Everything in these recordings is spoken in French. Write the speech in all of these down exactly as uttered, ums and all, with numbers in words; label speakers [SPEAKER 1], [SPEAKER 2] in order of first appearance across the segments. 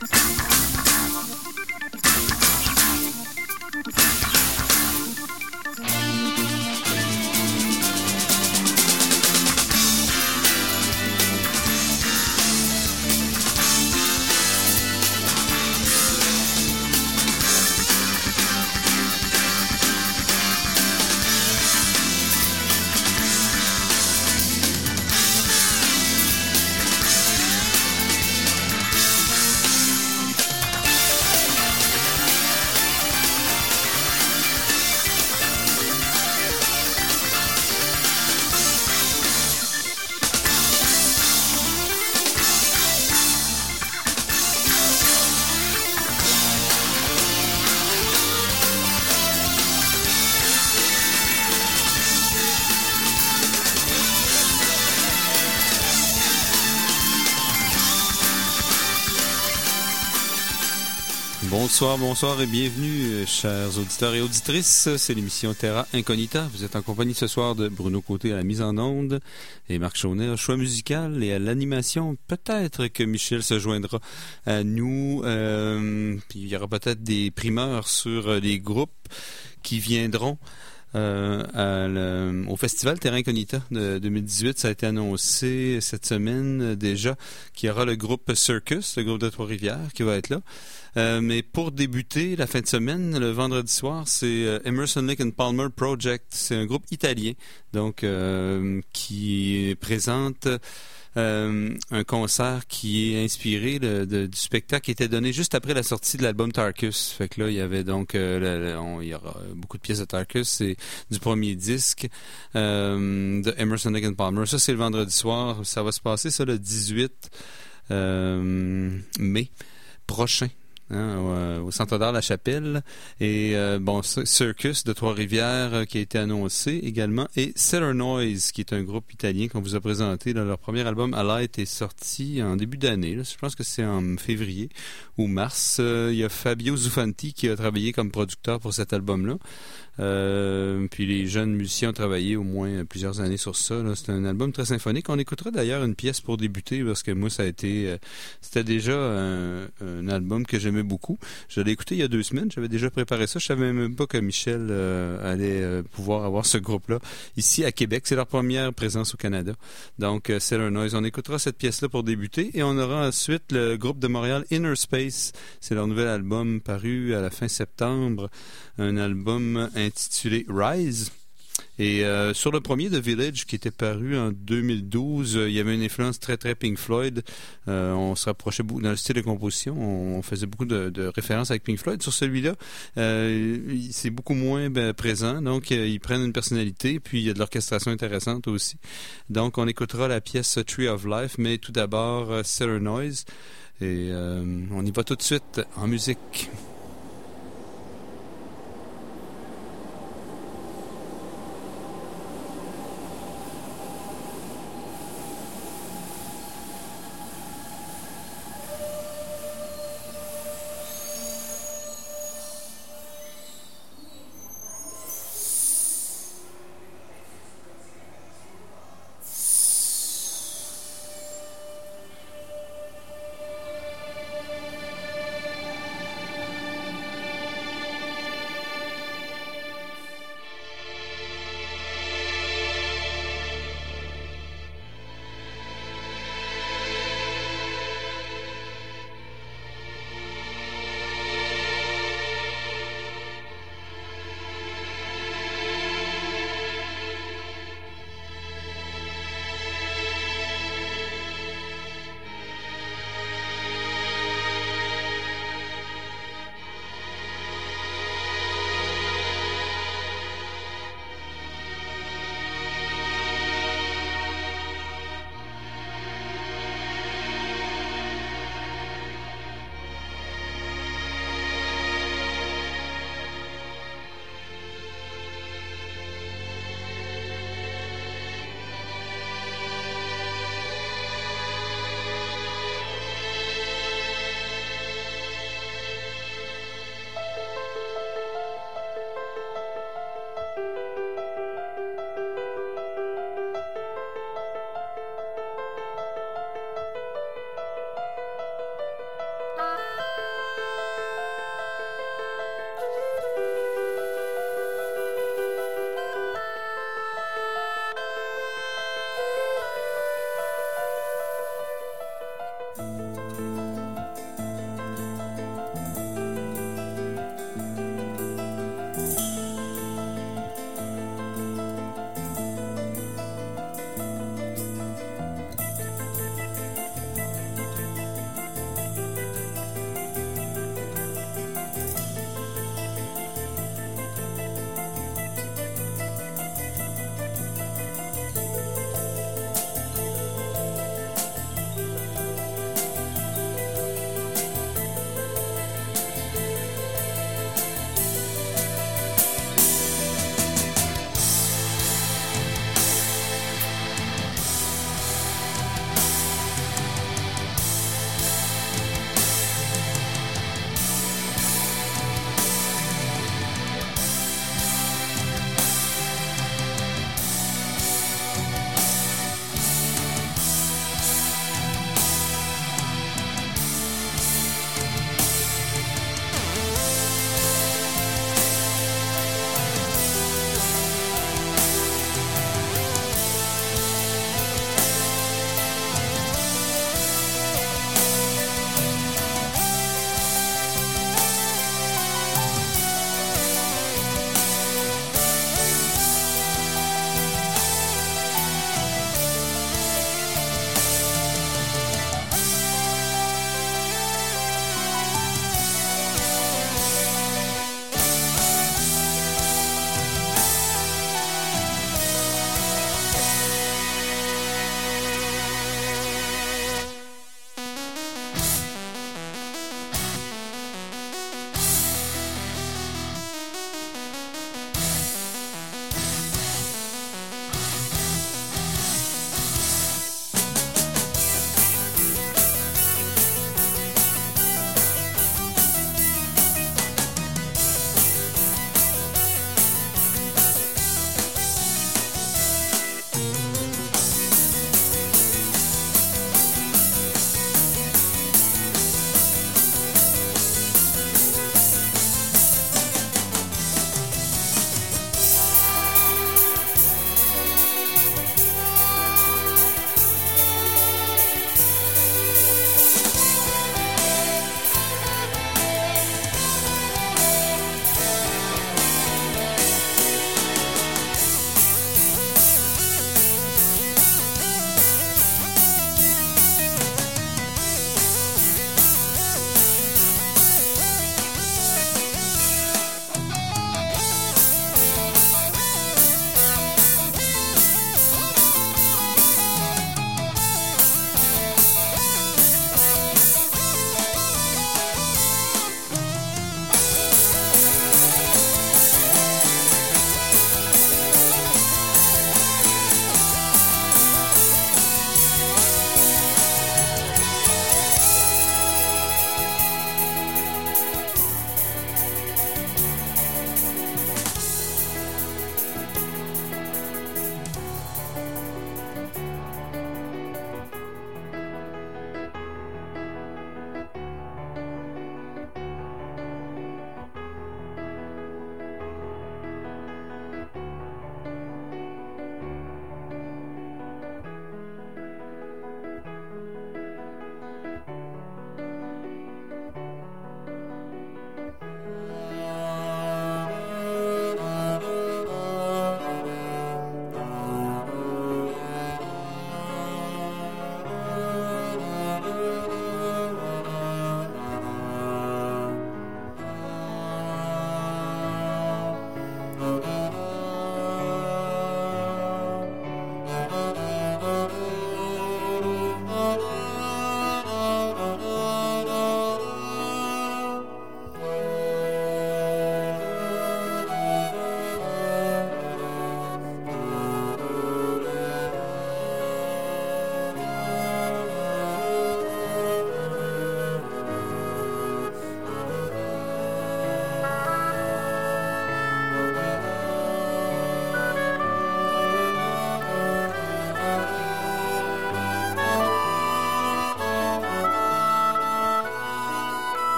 [SPEAKER 1] Bonsoir, bonsoir et bienvenue, chers auditeurs et auditrices. C'est l'émission Terra Incognita. Vous êtes en compagnie ce soir de Bruno Côté à la mise en onde et Marc Chaunet au choix musical et à l'animation. Peut-être que Michel se joindra à nous. Euh, puis il y aura peut-être des primeurs sur les groupes qui viendront Euh, à le, au Festival Terra Incognita de deux mille dix-huit. Ça a été annoncé cette semaine euh, déjà qu'il y aura le groupe Circus, le groupe de Trois-Rivières qui va être là. Euh, mais pour débuter la fin de semaine, le vendredi soir, c'est euh, Emerson, Lake and Palmer Project. C'est un groupe italien donc euh, qui présente Euh, un concert qui est inspiré de, de, du spectacle qui était donné juste après la sortie de l'album Tarkus. Fait que là, il y avait donc euh, le, le, on, il y aura beaucoup de pièces de Tarkus, c'est du premier disque euh, de Emerson, Lake and Palmer. Ça, c'est le vendredi soir. Ça va se passer, ça, le dix-huit euh, mai prochain. Hein, au, au Centre d'art La Chapelle. Et euh, bon, Circus de Trois-Rivières euh, qui a été annoncé également. Et Cellar Noise, qui est un groupe italien qu'on vous a présenté. Là, leur premier album, Alight, est sorti en début d'année. Là. Je pense que c'est en février ou mars. Euh, il y a Fabio Zufanti qui a travaillé comme producteur pour cet album-là. Euh, puis les jeunes musiciens ont travaillé au moins plusieurs années sur ça. Là. C'est un album très symphonique. On écoutera d'ailleurs une pièce pour débuter parce que moi, ça a été... Euh, c'était déjà un, un album que j'aimais beaucoup. Je l'ai écouté il y a deux semaines. J'avais déjà préparé ça. Je savais même pas que Michel euh, allait euh, pouvoir avoir ce groupe-là ici à Québec. C'est leur première présence au Canada. Donc, euh, Cellar Noise. On écoutera cette pièce-là pour débuter et on aura ensuite le groupe de Montréal Inner Space. C'est leur nouvel album paru à la fin septembre. Un album intitulé Rise. Et euh, sur le premier de Village qui était paru en deux mille douze, euh, il y avait une influence très très Pink Floyd. Euh, on se rapprochait beaucoup dans le style de composition. On, on faisait beaucoup de, de références avec Pink Floyd. Sur celui-là, euh, c'est beaucoup moins ben, présent. Donc euh, ils prennent une personnalité. Puis il y a de l'orchestration intéressante aussi. Donc on écoutera la pièce Tree of Life, mais tout d'abord euh, Cellar Noise. Et euh, on y va tout de suite en musique.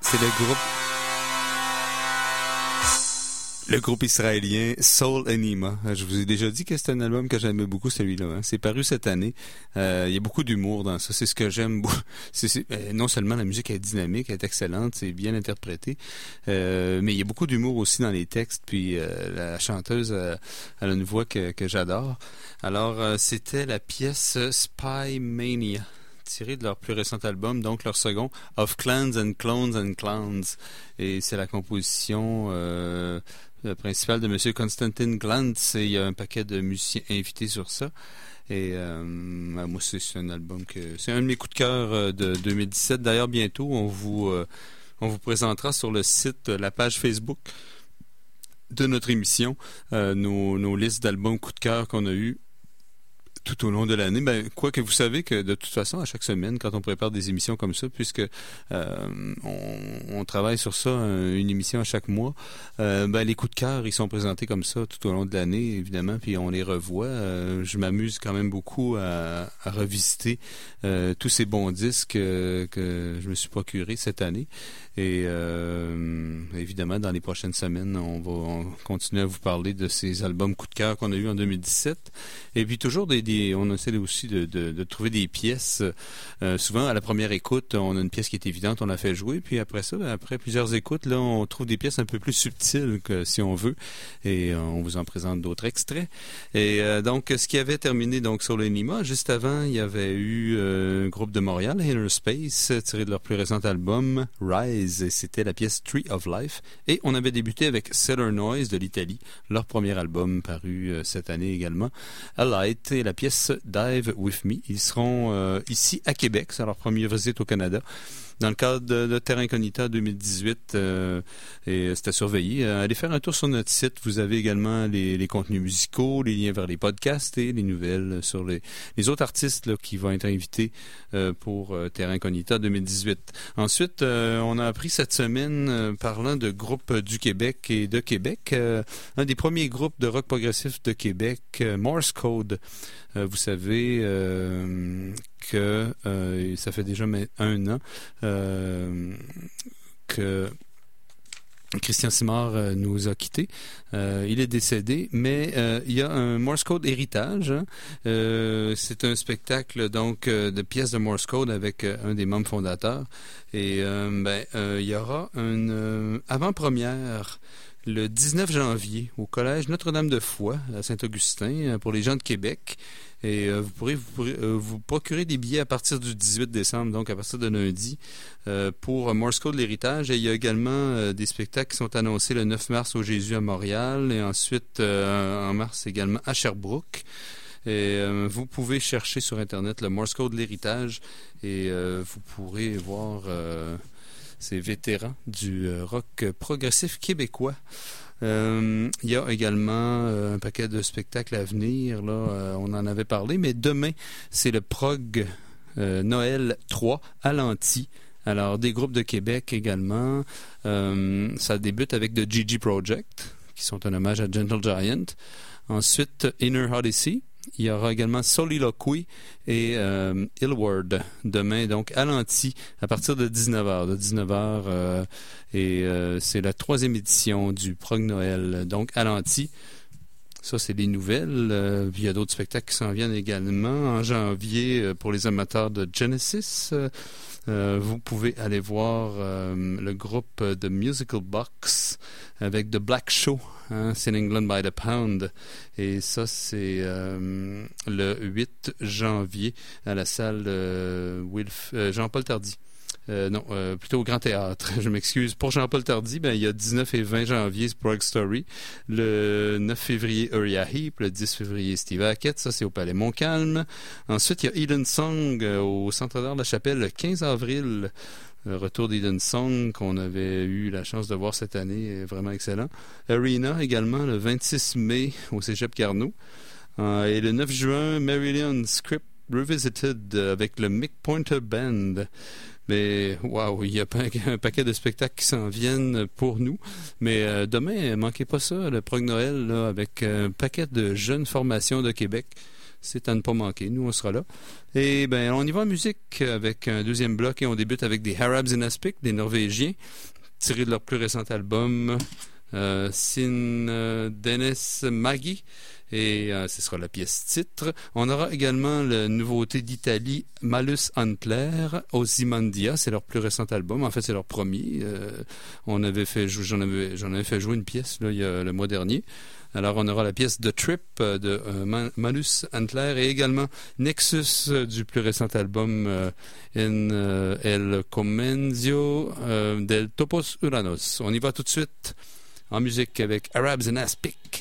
[SPEAKER 1] C'est le groupe le groupe israélien Soul Anima. Je vous ai déjà dit que c'est un album que j'aimais beaucoup, celui-là. Hein. C'est paru cette année. Euh, il y a beaucoup d'humour dans ça. C'est ce que j'aime. C'est, c'est, euh, non seulement la musique est dynamique, elle est excellente, c'est bien interprété, euh, mais il y a beaucoup d'humour aussi dans les textes. Puis euh, la chanteuse, euh, elle a une voix que, que j'adore. Alors, euh, c'était la pièce Spy Mania, tiré de leur plus récent album, donc leur second, Of Clans and Clones and Clowns. Et c'est la composition euh, principale de M. Konstantin Glantz, et il y a un paquet de musiciens invités sur ça. Et euh, moi, c'est, c'est un album que... C'est un de mes coups de cœur de deux mille dix-sept. D'ailleurs, bientôt, on vous, euh, on vous présentera sur le site, la page Facebook de notre émission, euh, nos, nos listes d'albums coups de cœur qu'on a eus tout au long de l'année. Ben, quoi que vous savez que de toute façon, à chaque semaine, quand on prépare des émissions comme ça, puisque euh, on, on travaille sur ça, une émission à chaque mois, euh, ben, les coups de cœur, ils sont présentés comme ça tout au long de l'année, évidemment, puis on les revoit. Euh, je m'amuse quand même beaucoup à, à revisiter euh, tous ces bons disques euh, que je me suis procuré cette année. Et euh, évidemment, dans les prochaines semaines, on va on continuer à vous parler de ces albums coup de cœur qu'on a eu en deux mille dix-sept. Et puis toujours, des, des, on essaie aussi de, de, de trouver des pièces. Euh, souvent, à la première écoute, on a une pièce qui est évidente, on la fait jouer. Puis après ça, après plusieurs écoutes, là, on trouve des pièces un peu plus subtiles, que, si on veut. Et euh, on vous en présente d'autres extraits. Et euh, donc, ce qui avait terminé donc sur l'Anima, juste avant, il y avait eu euh, un groupe de Montréal, Inner Space, tiré de leur plus récent album, Rise. Et c'était la pièce Tree of Life. Et on avait débuté avec Cellar Noise de l'Italie, leur premier album paru euh, cette année également. Alight et la pièce Dive With Me. Ils seront euh, ici à Québec, c'est leur première visite au Canada. Dans le cadre de, de Terra Incognita deux mille dix-huit, euh, et c'était surveillé. Euh, allez faire un tour sur notre site. Vous avez également les, les contenus musicaux, les liens vers les podcasts et les nouvelles sur les, les autres artistes là, qui vont être invités euh, pour euh, Terra Incognita deux mille dix-huit. Ensuite, euh, on a appris cette semaine, euh, parlant de groupes du Québec et de Québec, euh, un des premiers groupes de rock progressif de Québec, euh, Morse Code. Euh, vous savez euh, que euh, ça fait déjà un an euh, que Christian Simard euh, nous a quittés. Euh, il est décédé, mais euh, il y a un Morse Code héritage. Hein. Euh, c'est un spectacle donc euh, de pièces de Morse Code avec euh, un des membres fondateurs. Et euh, ben, euh, il y aura une euh, avant-première le dix-neuf janvier au Collège Notre-Dame-de-Foix à Saint-Augustin pour les gens de Québec. Et euh, vous pourrez, vous pourrez euh, vous procurer des billets à partir du dix-huit décembre, donc à partir de lundi, euh, pour Morse Code l'héritage. Et il y a également euh, des spectacles qui sont annoncés le neuf mars au Jésus à Montréal et ensuite euh, en mars également à Sherbrooke. Et euh, vous pouvez chercher sur Internet le Morse Code l'héritage et euh, vous pourrez voir euh, ces vétérans du euh, rock progressif québécois. Euh, il y a également euh, un paquet de spectacles à venir. Là, euh, on en avait parlé, mais demain, c'est le Prog euh, Noël trois à l'Anti. Alors, des groupes de Québec également. Euh, ça débute avec The G G Project, qui sont un hommage à Gentle Giant. Ensuite, Inner Odyssey. Il y aura également Soliloquy et euh, Illward demain, donc à l'Anti, à partir de dix-neuf heures. De dix-neuf heures, euh, et euh, c'est la troisième édition du Prog Noël, donc à l'Anti. Ça, c'est les nouvelles. Euh, il y a d'autres spectacles qui s'en viennent également. En janvier, euh, pour les amateurs de Genesis, euh, euh, vous pouvez aller voir euh, le groupe de Musical Box avec The Black Show, hein, c'est England by the Pound. Et ça, c'est euh, le huit janvier à la salle euh, Wilf, euh, Jean-Paul Tardy. Euh, non, euh, plutôt au Grand Théâtre. Je m'excuse. Pour Jean-Paul Tardy, ben, il y a dix-neuf et vingt janvier, Prog Story. Le neuf février, Uriah Heep. Le dix février, Steve Hackett. Ça, c'est au Palais Montcalm. Ensuite, il y a Eden Song euh, au Centre d'art de la Chapelle le quinze avril. Le retour d'Eden Song qu'on avait eu la chance de voir cette année est vraiment excellent. Arena également le vingt-six mai au Cégep Carnot. Euh, et le neuf juin, Marillion Script Revisited avec le Mick Pointer Band. Mais waouh, il y a un paquet de spectacles qui s'en viennent pour nous. Mais euh, demain, manquez pas ça, le Prog Noël, là, avec un paquet de jeunes formations de Québec. C'est à ne pas manquer. Nous, on sera là. Et ben, on y va en musique avec un deuxième bloc et on débute avec des Arabs in Aspic, des Norvégiens, tirés de leur plus récent album, euh, Sin euh, Dennis Maggie. Et euh, ce sera la pièce titre. On aura également la nouveauté d'Italie, Malus Antler, Ozymandia. C'est leur plus récent album. En fait, c'est leur premier. Euh, on avait fait, j'en avais, j'en avais fait jouer une pièce là, il y a, le mois dernier. Alors, on aura la pièce The Trip de euh, Malus Antler et également Nexus euh, du plus récent album euh, In euh, El Comenzio euh, del Topos Uranos. On y va tout de suite en musique avec Arabs in Aspic.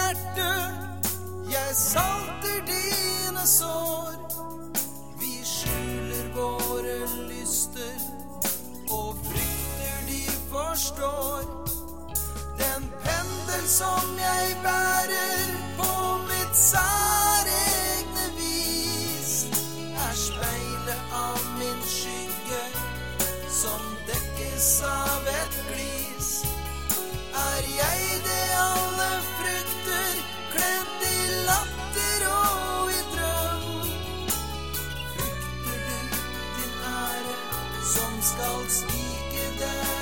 [SPEAKER 2] hjerte, jeg salter dine sår. Vi skjuler våre lyster og frykter de forstår. Den pendel som jeg bærer på mitt særegne vis, er speilet av min skygge som dekkes av et glis. Er jeg det alle frykter, kledd i latter og i drøm? Frykter du din ære som skal svike deg?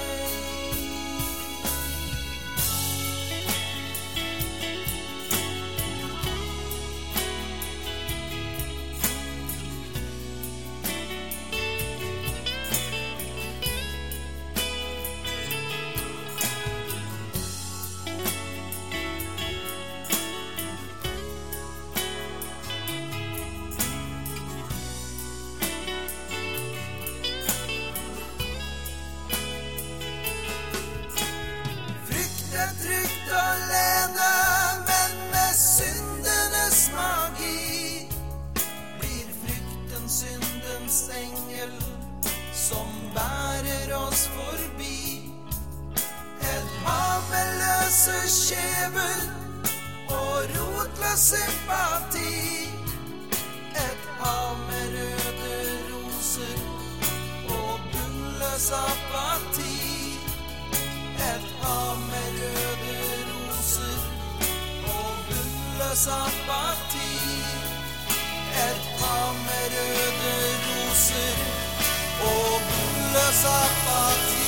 [SPEAKER 2] Trygt alene, men med syndenes magi, blir frykten syndens engel som bærer oss forbi. Et hav med løse skjever og rotløs sympati. Et hav med røde roser og bunnløs apati. Et hav med røde roser og bunnløs apati. Et hav med røde roser og bunnløs apati.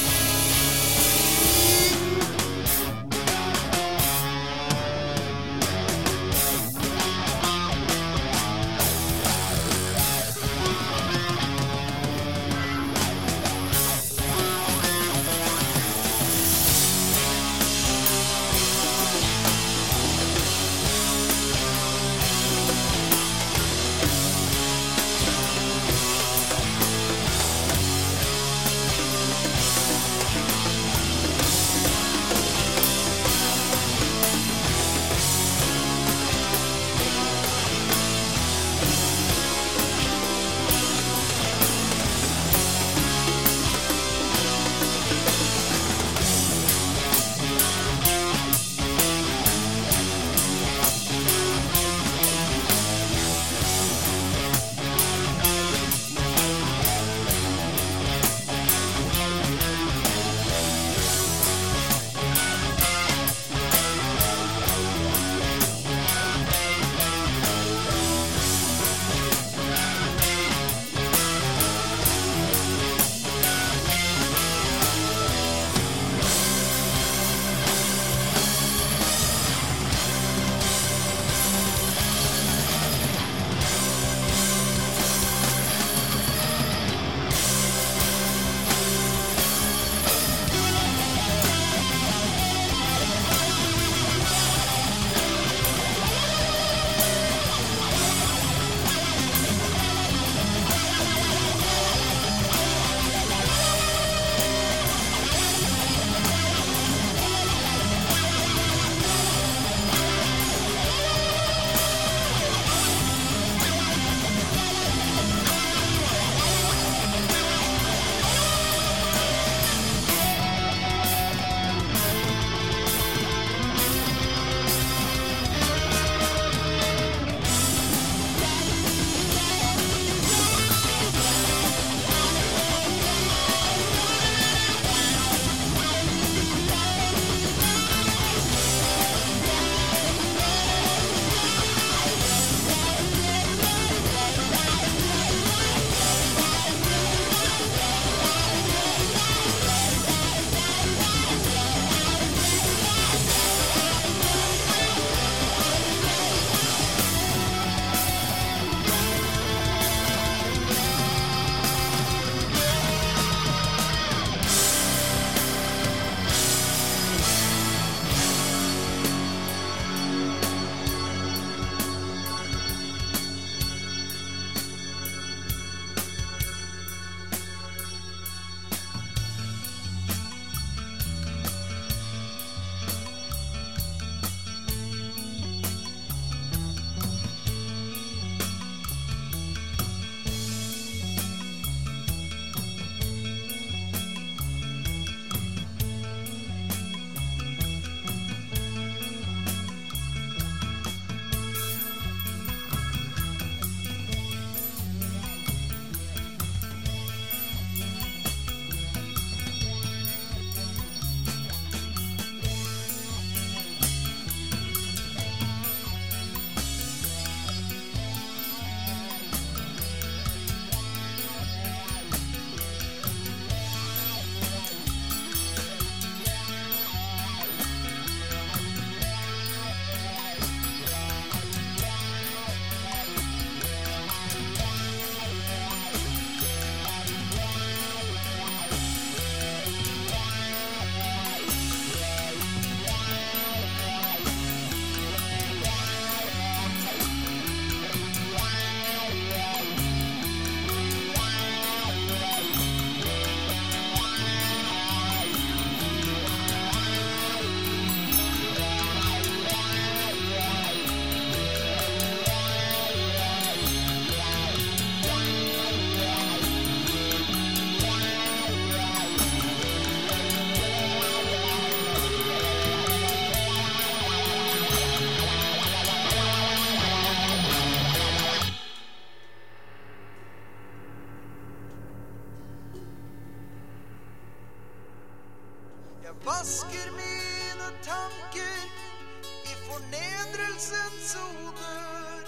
[SPEAKER 2] vasker mine tanker i fornedrelsens oder.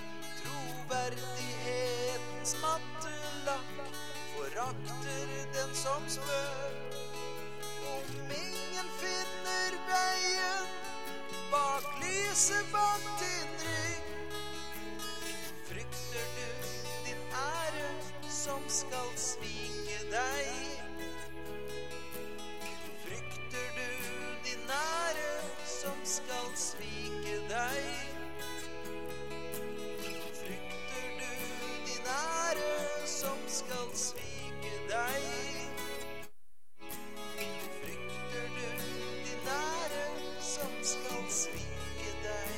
[SPEAKER 2] Troverdighetens matte lakk forakter den som spør. Om ingen finner veien bak lyset bak din rygg, frykter du din ære som skal svike deg? Frykter du din ære som skal svike deg? Frykter du din ære som skal svike deg? Frykter du din ære som skal svike deg?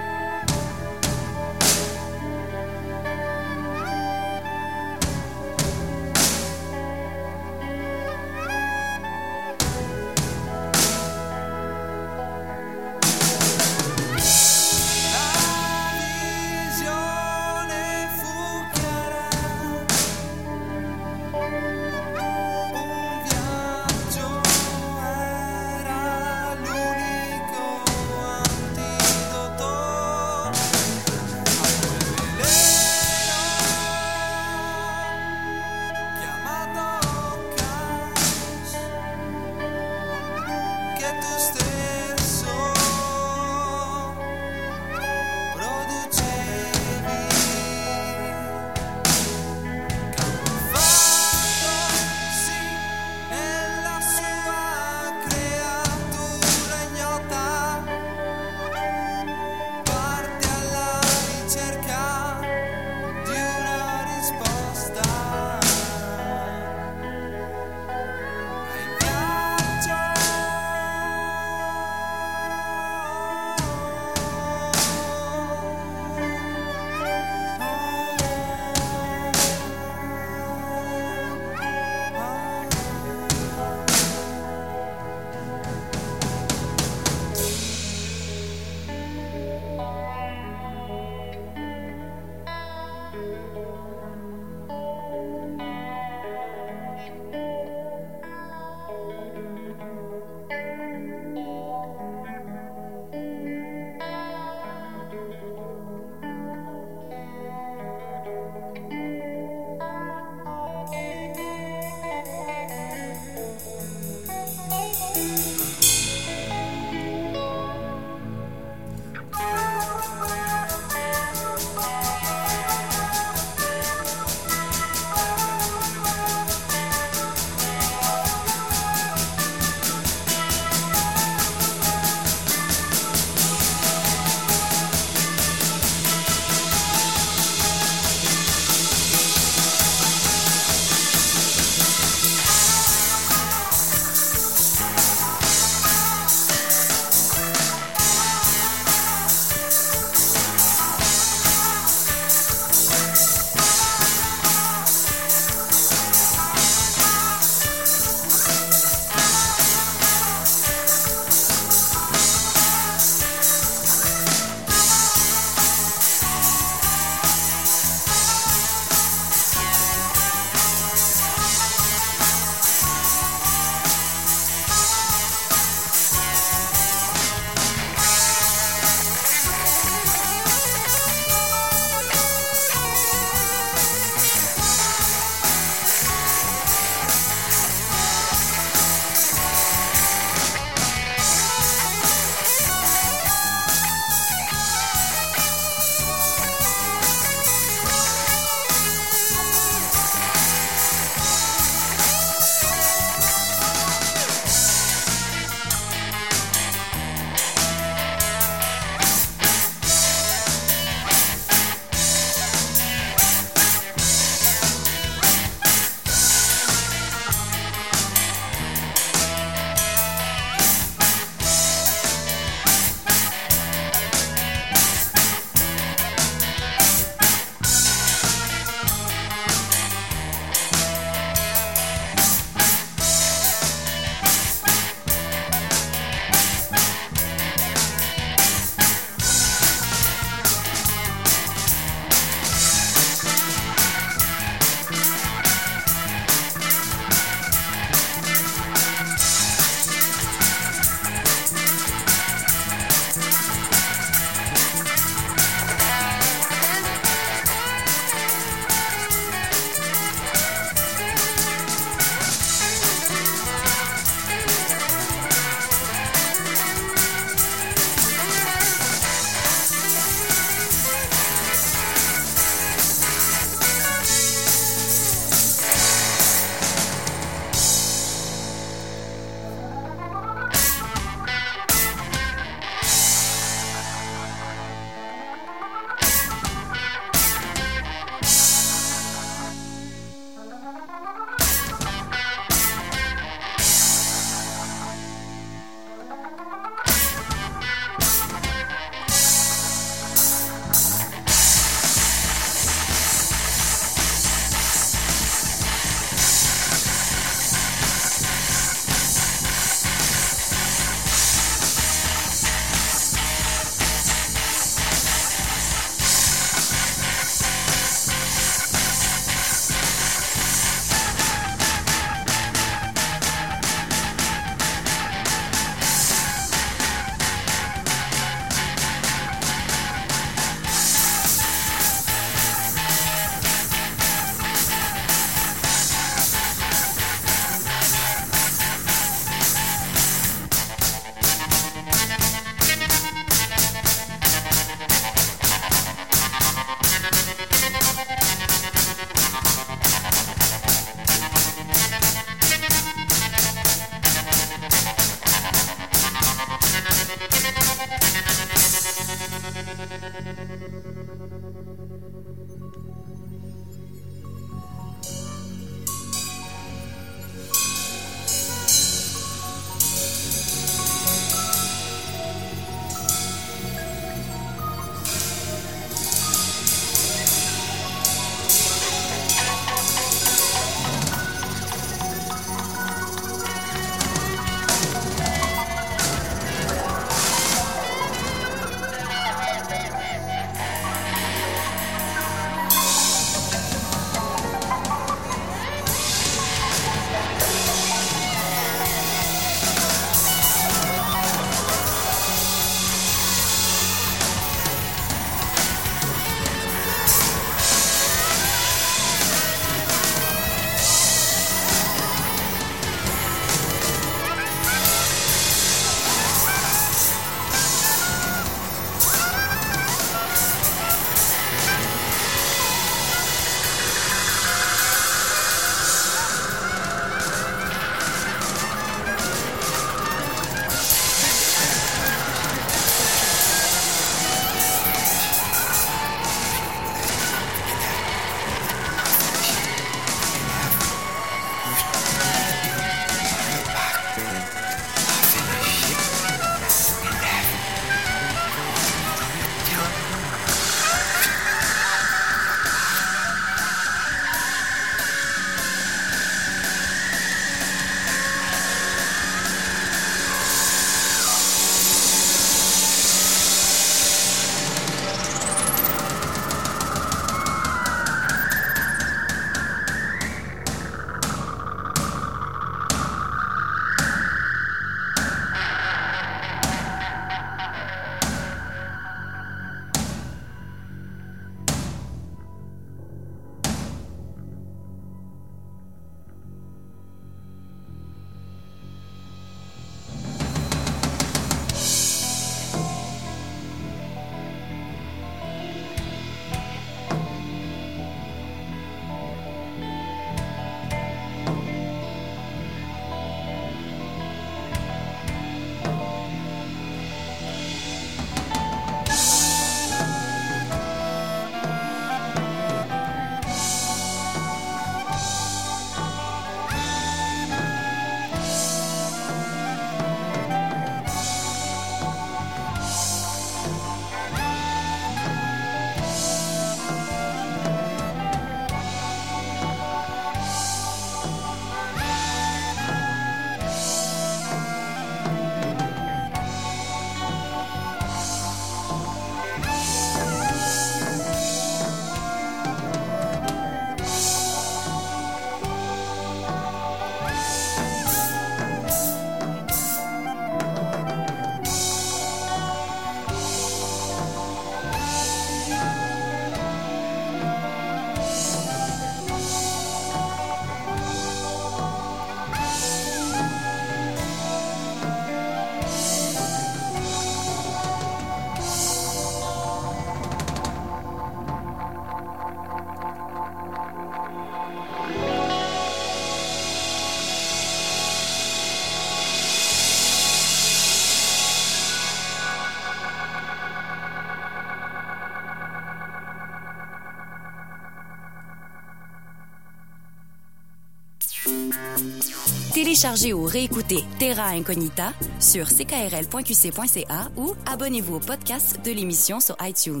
[SPEAKER 3] Téléchargez ou réécoutez Terra Incognita sur c k r l point q c point c a ou abonnez-vous au podcast de l'émission sur iTunes.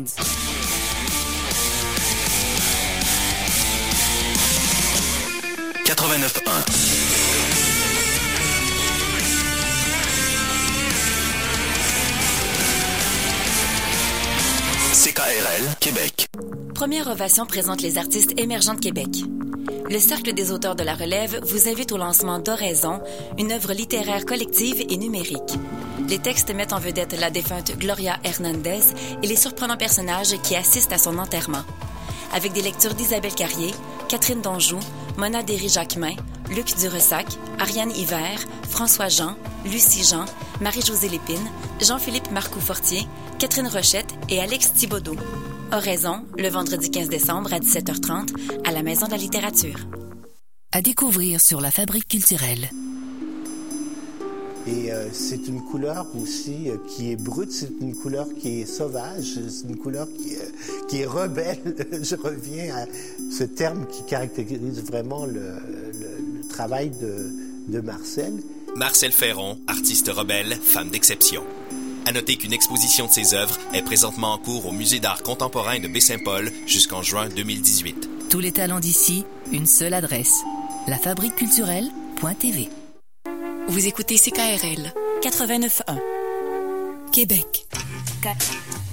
[SPEAKER 4] quatre-vingt-neuf un. C K R L, Québec.
[SPEAKER 3] Première Ovation présente les artistes émergents de Québec. Le Cercle des auteurs de la relève vous invite au lancement d'Oraison, une œuvre littéraire collective et numérique. Les textes mettent en vedette la défunte Gloria Hernandez et les surprenants personnages qui assistent à son enterrement. Avec des lectures d'Isabelle Carrier, Catherine Donjoux, Mona Derry-Jacquemin, Luc Duressac, Ariane Hiver, François Jean, Lucie Jean, Marie-Josée Lépine, Jean-Philippe Marcoux-Fortier, Catherine Rochette et Alex Thibodeau. Oraison, le vendredi quinze décembre à dix-sept heures trente à la Maison de la littérature. À découvrir sur la Fabrique culturelle.
[SPEAKER 5] Et euh, c'est une couleur aussi euh, qui est brute, c'est une couleur qui est sauvage, c'est une couleur qui, euh, qui est rebelle. Je reviens à ce terme qui caractérise vraiment le, le, le travail de, de Marcel.
[SPEAKER 6] Marcel Ferron, artiste rebelle, femme d'exception. À noter qu'une exposition de ses œuvres est présentement en cours au Musée d'art contemporain de Baie-Saint-Paul jusqu'en juin deux mille dix-huit.
[SPEAKER 3] Tous les talents d'ici, une seule adresse. la fabrique culturelle point t v. Vous écoutez C K R L quatre-vingt-neuf un. Québec. quatre.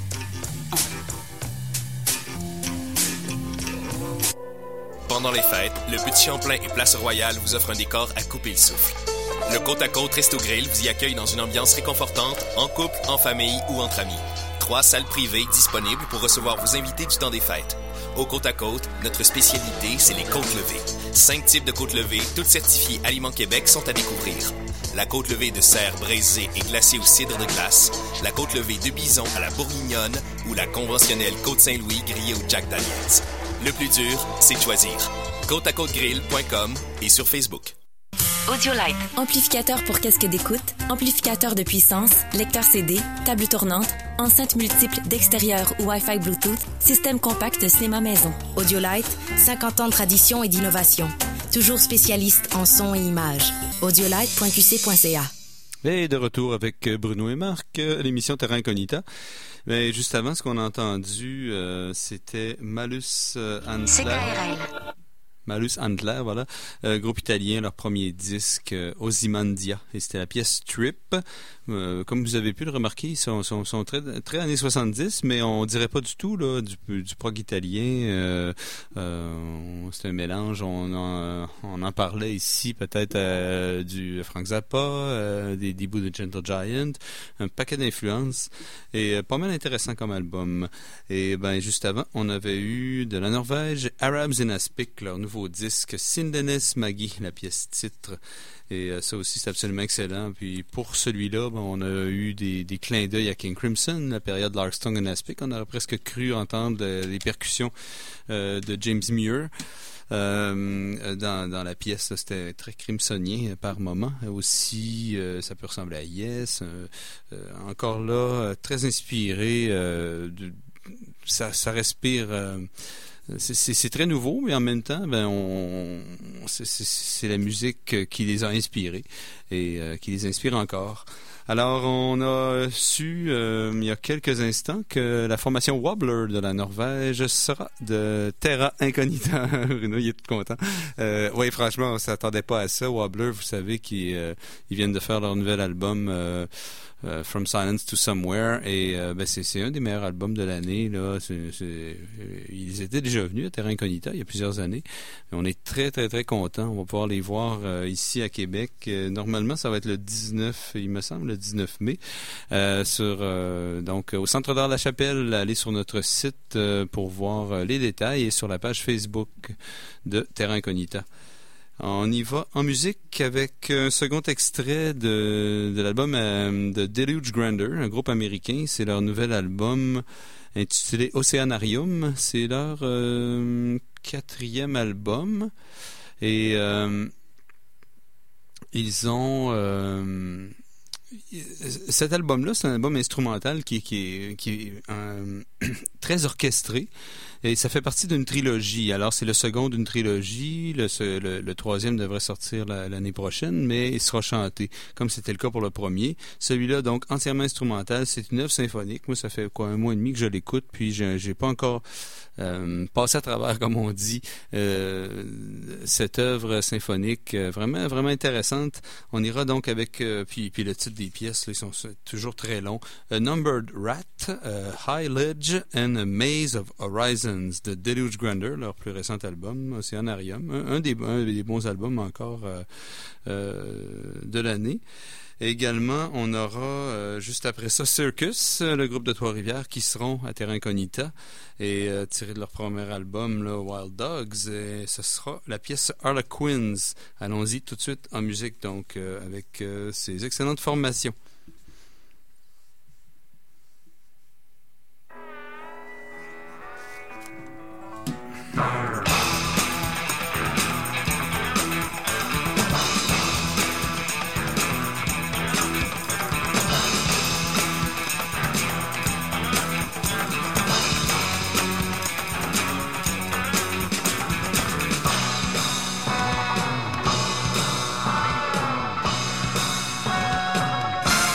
[SPEAKER 6] Pendant les fêtes, le Petit Champlain et Place Royale vous offrent un décor à couper le souffle. Le Côte-à-Côte Resto Grill vous y accueille dans une ambiance réconfortante, en couple, en famille ou entre amis. Trois salles privées disponibles pour recevoir vos invités du temps des fêtes. Au Côte-à-Côte, notre spécialité, c'est les côtes levées. Cinq types de côtes levées, toutes certifiées Aliments Québec, sont à découvrir. La côte levée de cerf braisée et glacée au cidre de glace, la côte levée de bison à la bourguignonne ou la conventionnelle côte Saint-Louis grillée au Jack Daniels. Le plus dur, c'est de choisir. côte à côte grill point com et sur Facebook.
[SPEAKER 3] Audiolite. Amplificateur pour casque d'écoute, amplificateur de puissance, lecteur C D, table tournante, enceinte multiple d'extérieur ou Wi-Fi Bluetooth, système compact cinéma maison. Audiolite, cinquante ans de tradition et d'innovation. Toujours spécialiste en son et images. audiolite point q c point c a.
[SPEAKER 1] Et de retour avec Bruno et Marc, l'émission Terra Incognita. Mais juste avant, ce qu'on a entendu, euh, c'était Malus euh, Handler. Malus Handler, voilà. Euh, groupe italien, leur premier disque, euh, Ozymandia. Et c'était la pièce Trip. Euh, comme vous avez pu le remarquer, ils sont, sont, sont très, très années soixante-dix, mais on dirait pas du tout là, du, du prog italien. Euh, euh, c'est un mélange. On en, on en parlait ici peut-être euh, du Frank Zappa, euh, des débuts de Gentle Giant, un paquet d'influences et euh, pas mal intéressant comme album. Et ben juste avant, on avait eu de la Norvège Arabs in Aspic, leur nouveau disque Sindenes Magi, la pièce titre. Et euh, ça aussi, c'est absolument excellent. Puis pour celui-là, ben, on a eu des, des clins d'œil à King Crimson, la période Larkstone and Aspic. On aurait presque cru entendre euh, les percussions euh, de James Muir. Euh, dans, dans la pièce, là, c'était très crimsonien par moment. Aussi, euh, ça peut ressembler à Yes. Euh, euh, encore là, euh, très inspiré. Euh, de, ça, ça respire... Euh, C'est, c'est, c'est très nouveau, mais en même temps, ben, on, c'est, c'est, c'est la musique qui les a inspirés et euh, qui les inspire encore. Alors, on a su euh, il y a quelques instants que la formation Wobbler de la Norvège sera de Terra Incognita. Bruno, il est tout content. Euh, oui, franchement, on s'attendait pas à ça. Wobbler, vous savez qu'ils euh, ils viennent de faire leur nouvel album euh, Uh, From Silence to Somewhere et euh, ben c'est, c'est un des meilleurs albums de l'année là. C'est, c'est, euh, ils étaient déjà venus à Terra Incognita il y a plusieurs années. Mais on est très très très contents. On va pouvoir les voir euh, ici à Québec. Euh, normalement ça va être le dix-neuf, il me semble le dix-neuf mai euh, sur euh, donc au Centre d'art La Chapelle. Allez sur notre site euh, pour voir euh, les détails et sur la page Facebook de Terra Incognita. On y va en musique avec un second extrait de, de l'album euh, de Deluge Grandeur, un groupe américain. C'est leur nouvel album intitulé Oceanarium. C'est leur euh, quatrième album. Et euh, ils ont... Euh, cet album-là, c'est un album instrumental qui, qui est, qui est euh, très orchestré. Et ça fait partie d'une trilogie. Alors, c'est le second d'une trilogie. Le, le, le troisième devrait sortir la, l'année prochaine, mais il sera chanté, comme c'était le cas pour le premier. Celui-là, donc, entièrement instrumental. C'est une œuvre symphonique. Moi, ça fait quoi, un mois et demi que je l'écoute, puis j'ai, j'ai pas encore euh, passé à travers, comme on dit, euh, cette œuvre symphonique euh, vraiment, vraiment intéressante. On ira donc avec, euh, puis, puis le titre des pièces, là, ils sont toujours très longs. A Numbered Rat, uh, High Ledge and a Maze of Horizons de Deluge Grandeur, leur plus récent album, Oceanarium, un, un, des, un des bons albums encore euh, euh, de l'année. Et également, on aura euh, juste après ça Circus, le groupe de Trois-Rivières, qui seront à Terra Incognita et euh, tiré de leur premier album, là, Wild Dogs. Et ce sera la pièce Harlequins. Allons-y tout de suite en musique, donc, euh, avec euh, ces excellentes formations.
[SPEAKER 2] Thank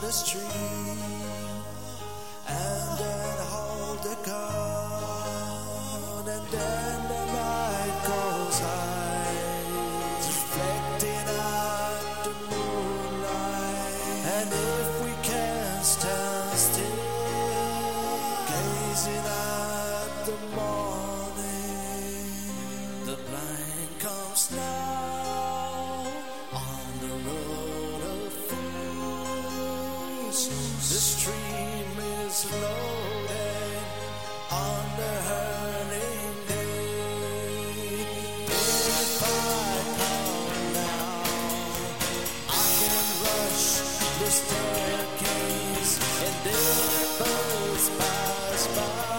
[SPEAKER 2] the stream and then hold the gun, and then the night goes high, reflecting at the moonlight. And if we can stand still, gazing at the morning, the night comes now on the road of fools. The stream is loaded on the hurling day. If I come now, I can rush the staircase, and then the birds pass by.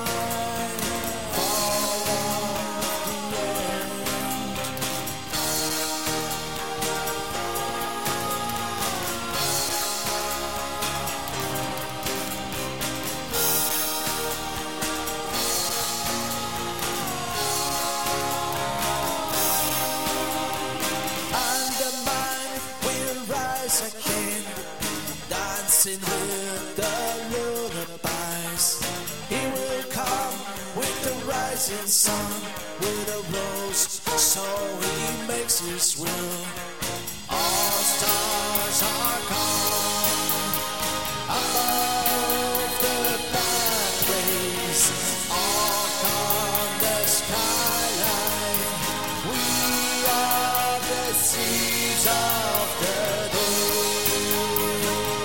[SPEAKER 2] Fall off the end. And the mind will rise again, dancing with the lullabies. He will come with the rising sun, with a rose, so he makes his will. All stars are gone above the pathways, all gone the skyline. We are the seeds of the day.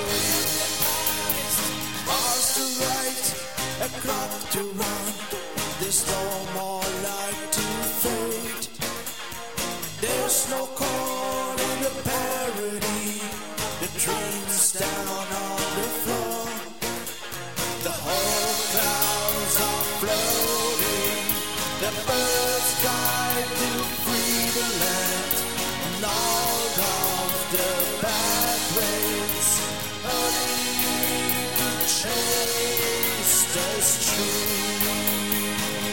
[SPEAKER 2] Bars to write, a clock to run. There's no more light to fade. There's no call in the parody. The dreams down on the floor. The whole clouds are floating. The birds guide to free the land. And all of the bad winds hurry to chase the stream.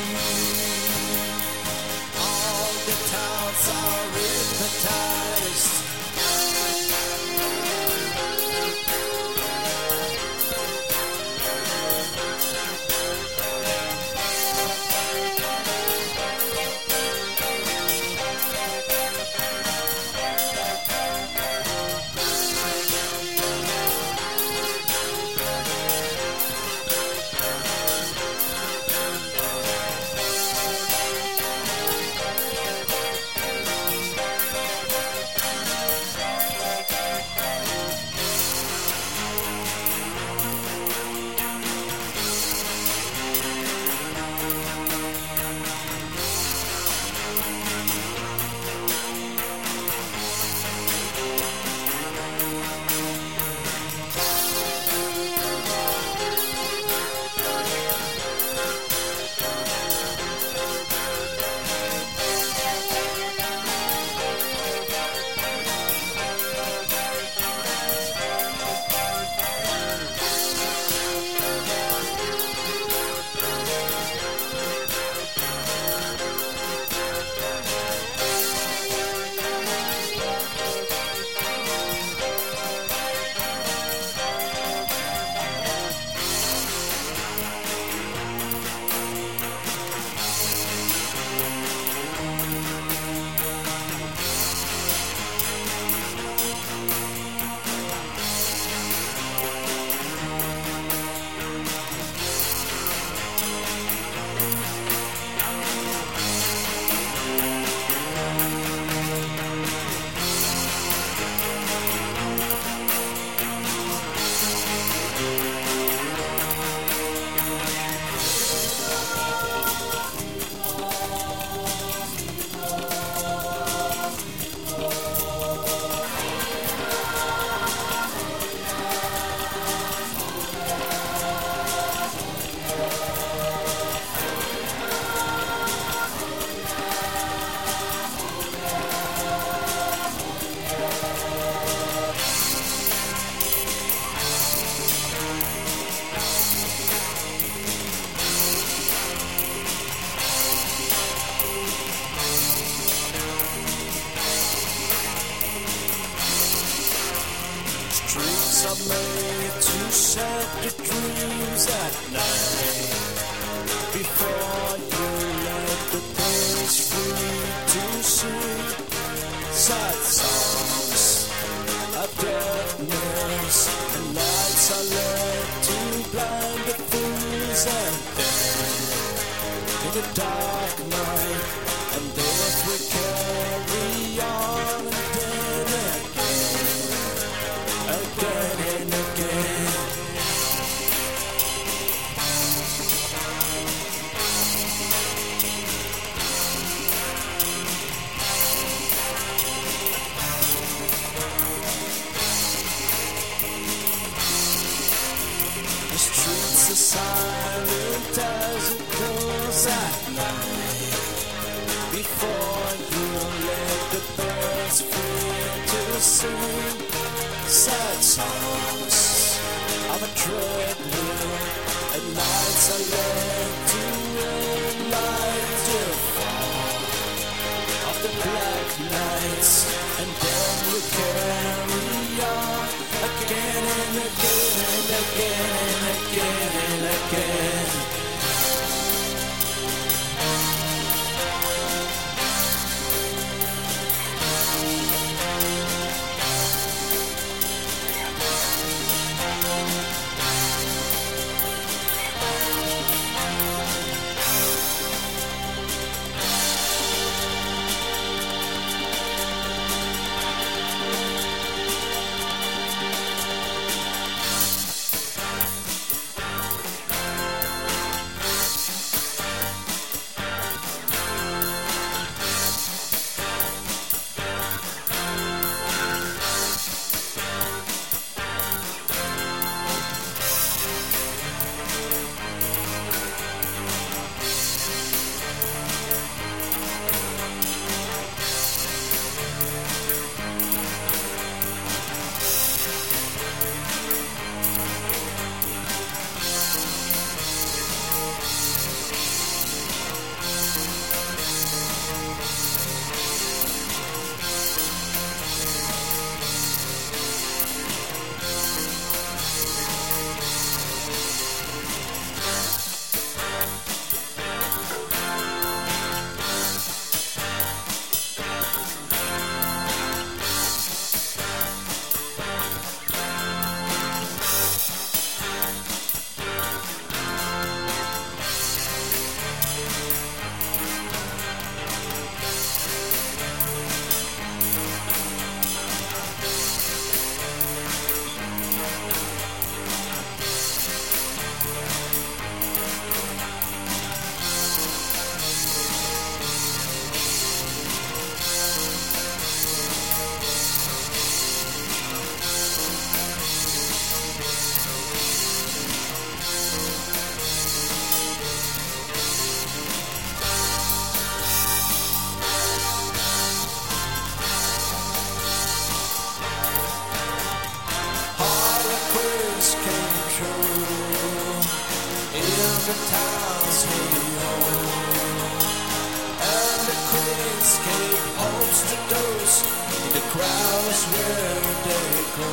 [SPEAKER 2] All the towns are hypnotized.
[SPEAKER 7] streets are made to shelter dreams at night. Before you let the birds free to sing sad songs of darkness, and lights are led to blind the fools, and then in the dark night, and death will carry on, and then again, again and again. The streets are silent as it goes at night. Before you let the birds free to sing sad songs of a treadmill, and nights are led to a light to fall of the black nights, and then you carry on again and again and again and again and again. The towns we own, and the queenscape holds to those in the crowds where they go.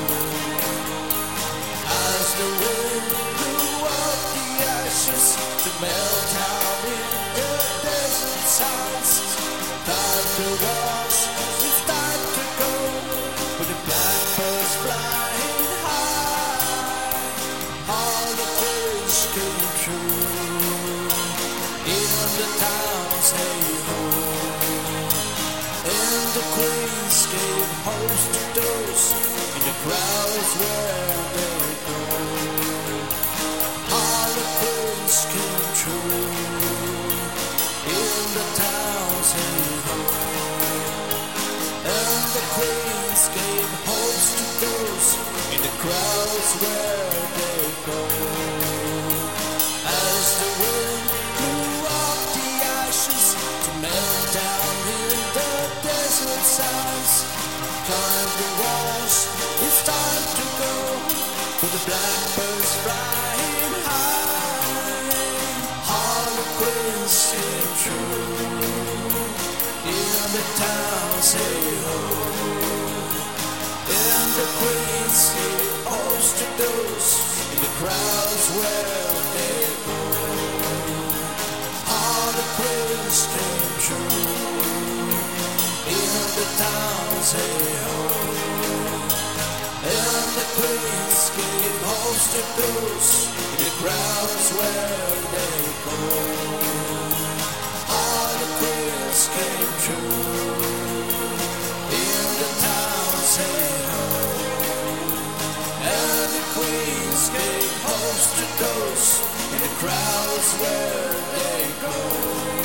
[SPEAKER 7] As the wind blew out the ashes to melt out in the desert sands, time to wash, it's time to go, with the blackbirds flying high. All the dreams came true. In the towns they hold, and the queens gave host to those in the crowds where they go. All the queens came true. In the towns they hold, and the queens gave host to those in the crowds where they go. As the wind blew off the ashes to melt down in the desert sands, time to wash, it's time to go, for the blackbirds flying high. Harlequins came true in the towns they hold, and the queens came host to those in the crowds where they go. All the queens came true in the towns they hold. And the queens gave host to those in the crowds where they go. All the queens came true in the towns they hold. And the queens gave host to those in the crowds where they go.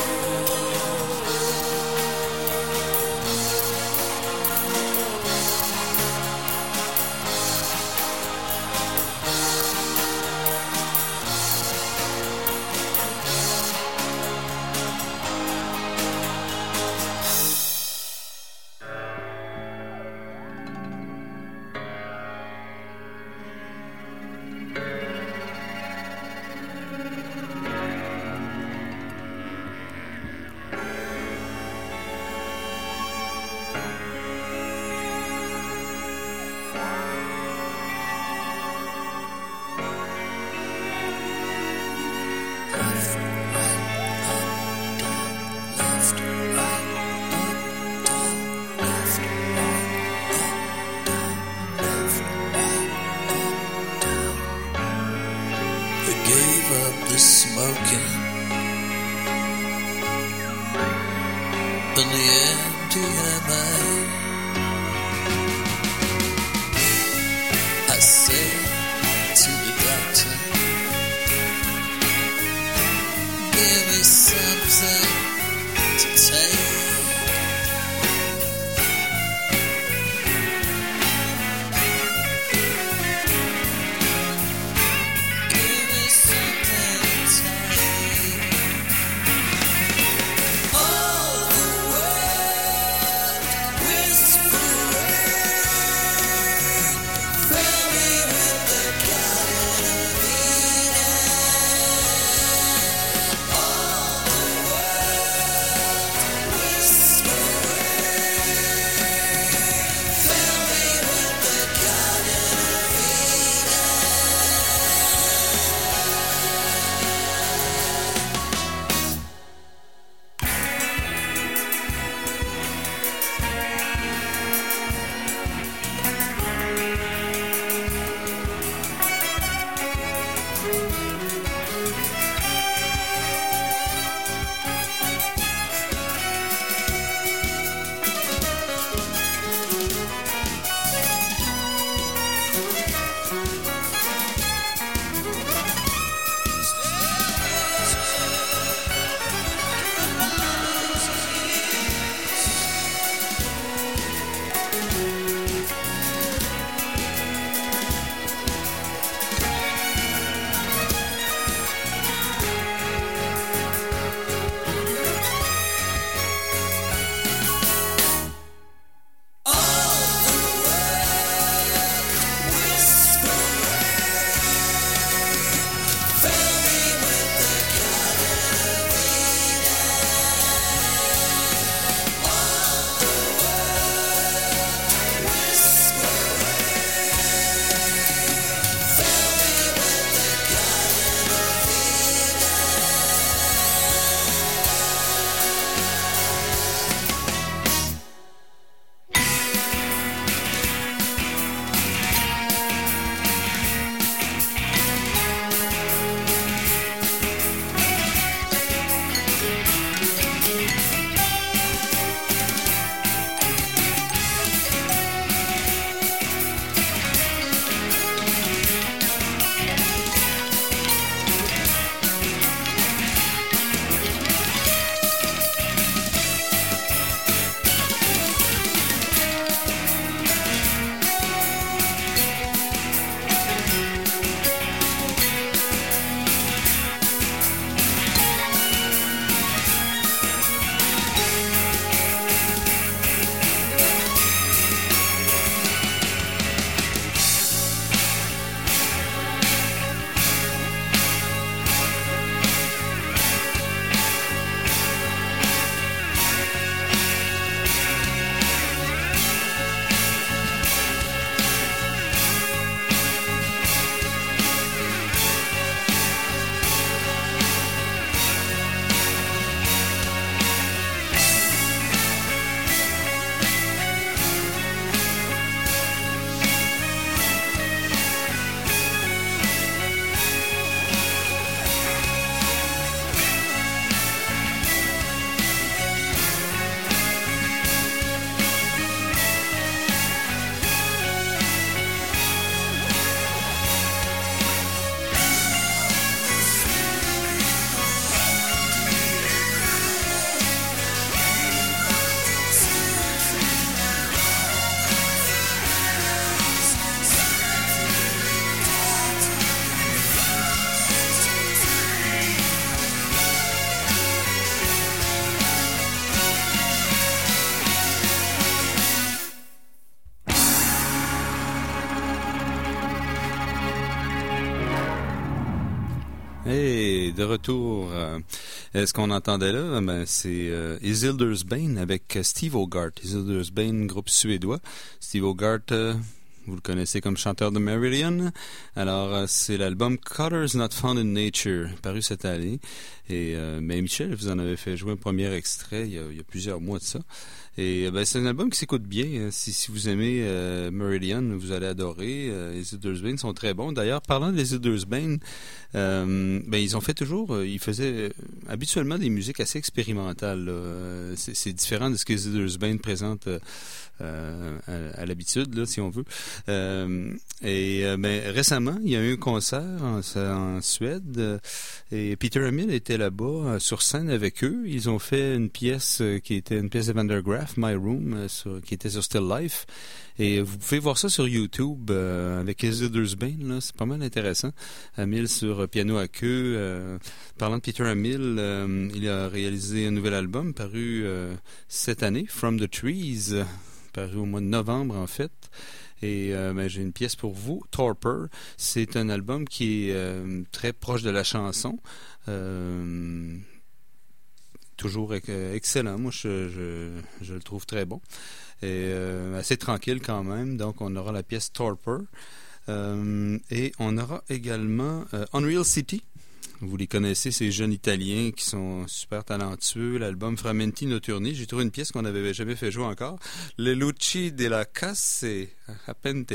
[SPEAKER 1] de retour. Euh, ce qu'on entendait là, ben, c'est euh, Isildur's Bane avec Steve Hogarth. Isildur's Bane, groupe suédois. Steve Hogarth, euh, vous le connaissez comme chanteur de Marillion. Alors, euh, c'est l'album Colors Not Found in Nature, paru cette année. Et euh, ben, Michel, vous en avez fait jouer un premier extrait il y a, il y a plusieurs mois de ça. Et ben, c'est un album qui s'écoute bien. Si, si vous aimez euh, Marillion, vous allez adorer. Euh, Isildur's Bane sont très bons. D'ailleurs, parlant de Isildur's Bane, euh, ben, ils ont fait toujours... Euh, ils faisaient euh, habituellement des musiques assez expérimentales. Euh, c'est, c'est différent de ce que Isildur's Bane présente euh, euh, à, à l'habitude, là, si on veut. Euh, et euh, ben, récemment, il y a eu un concert en, en Suède euh, et Peter Hamill était là-bas euh, sur scène avec eux. Ils ont fait une pièce euh, qui était une pièce de Van der Graaf, My Room, euh, sur, qui était sur Still Life. Et vous pouvez voir ça sur YouTube euh, avec Isildur's Bane, là, c'est pas mal intéressant. Hamill sur piano à queue. Euh, parlant de Peter Hamill, euh, il a réalisé un nouvel album paru euh, cette année, From the Trees, paru au mois de novembre en fait. Et euh, ben, j'ai une pièce pour vous, Torpor. C'est un album qui est euh, très proche de la chanson. Euh, toujours euh, excellent. Moi, je, je, je le trouve très bon. Et euh, assez tranquille quand même. Donc, on aura la pièce Torpor. Euh, et on aura également euh, Unreal City. Vous les connaissez, ces jeunes Italiens qui sont super talentueux. L'album Frammenti Notturni. J'ai trouvé une pièce qu'on n'avait jamais fait jouer encore. Le Luci della Casse Apente.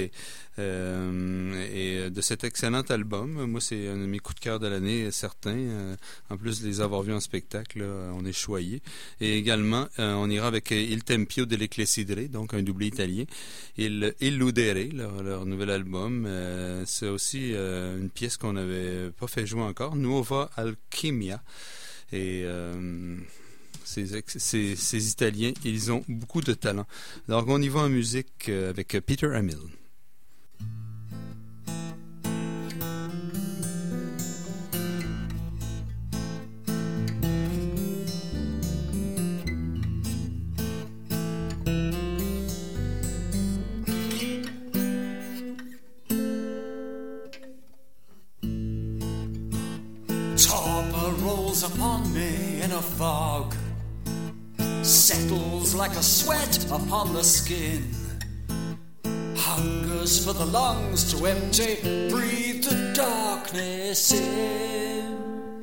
[SPEAKER 1] Euh, et de cet excellent album, moi, c'est un de mes coups de cœur de l'année, certain. Euh, en plus de les avoir vus en spectacle, là, on est choyés. Et également, euh, on ira avec Il Tempio delle Clessidre, donc un doublé italien. Il Illudere, leur, leur nouvel album. Euh, c'est aussi euh, une pièce qu'on n'avait pas fait jouer encore. Nuova Alchimia. Et euh, ces, ces, ces Italiens, ils ont beaucoup de talent. Donc, on y va en musique avec Peter Hamill.
[SPEAKER 7] Torpor rolls upon me in a fog, settles like a sweat upon the skin, hungers for the lungs to empty, breathe the darkness in.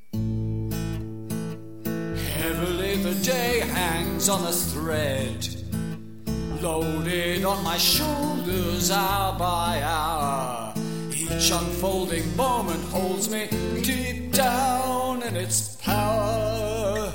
[SPEAKER 7] Heavily the day hangs on a thread, loaded on my shoulders hour by hour. Each unfolding moment holds me deep down in its power.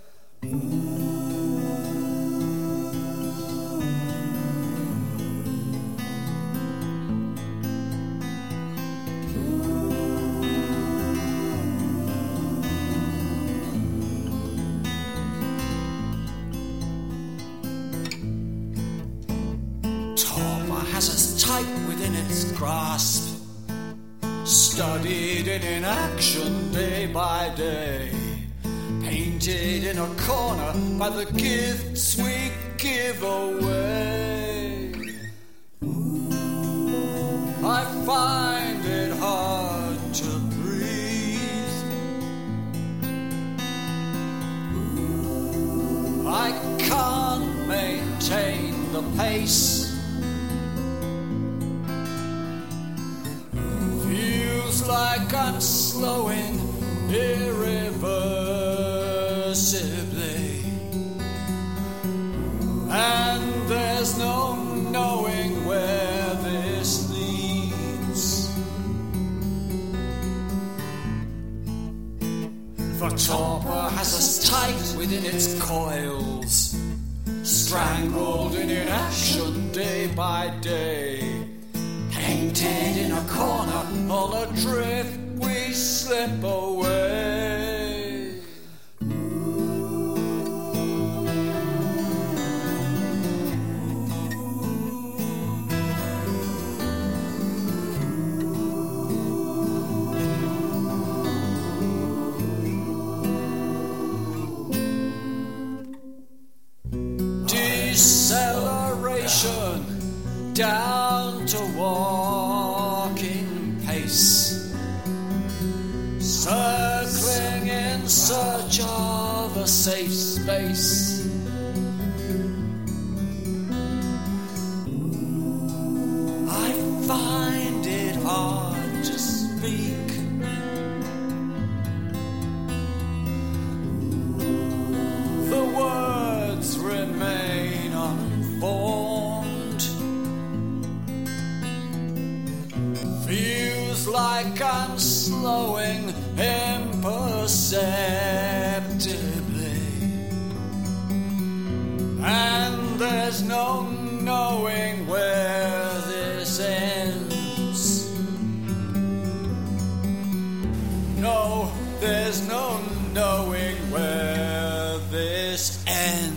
[SPEAKER 7] Torpor has us tight within its grasp, studied in inaction day by day, painted in a corner by the gifts we give away. I find it hard to breathe, I can't maintain the pace. Like I'm slowing irreversibly, and there's no knowing where this leads. For Torpor has us tight within its coils, strangled in inaction day by day, painted in a corner, on a drift we slip away. Deceleration down to walking pace, certain search of a safe space. I find it hard to speak. The words remain unformed. Feels like I'm slowing imperceptibly, and there's no knowing where this ends. No, there's no knowing where this ends.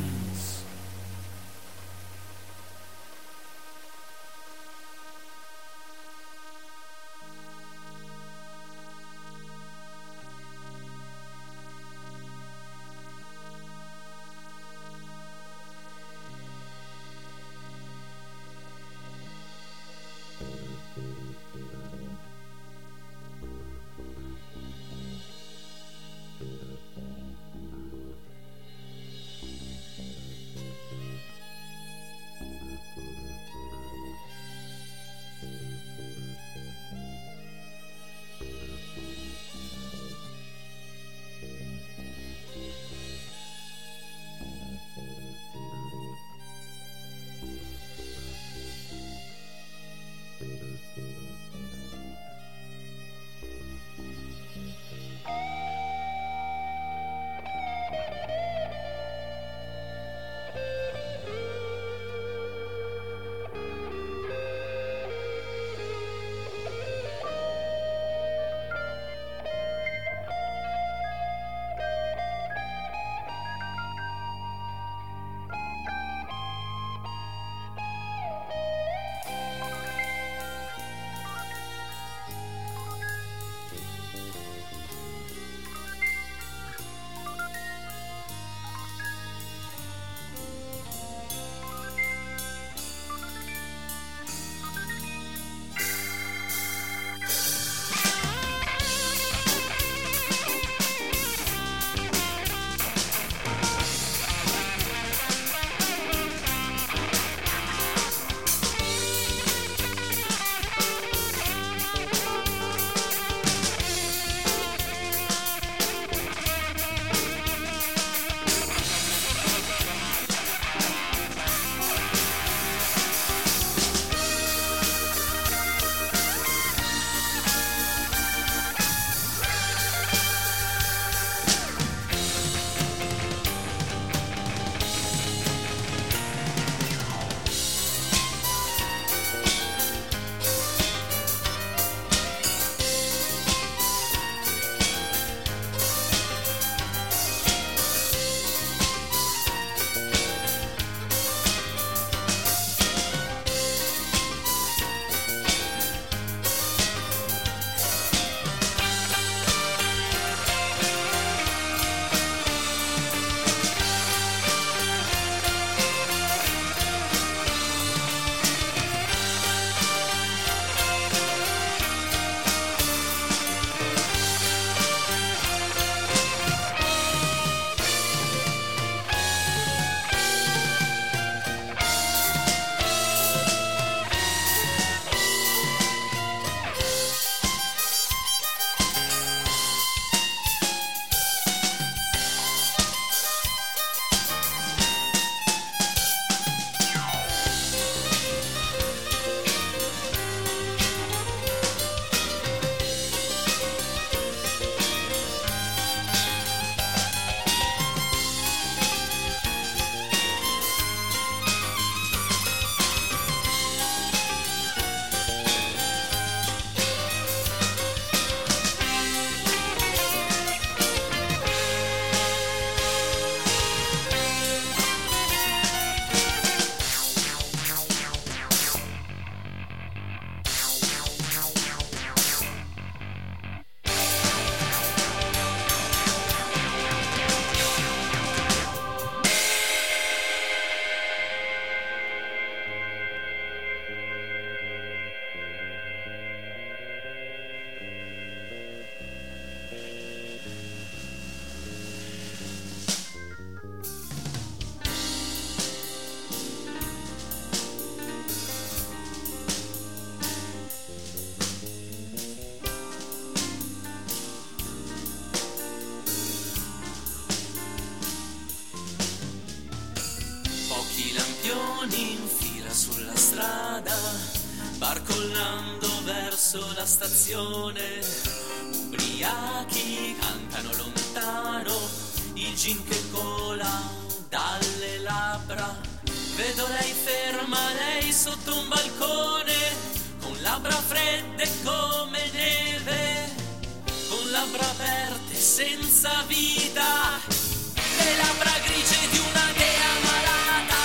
[SPEAKER 7] barcollando verso la stazione, ubriachi cantano lontano, il gin che cola dalle labbra. Vedo lei ferma, lei sotto un balcone, con labbra fredde come neve, con labbra aperte senza vita, le labbra grigie di una dea malata.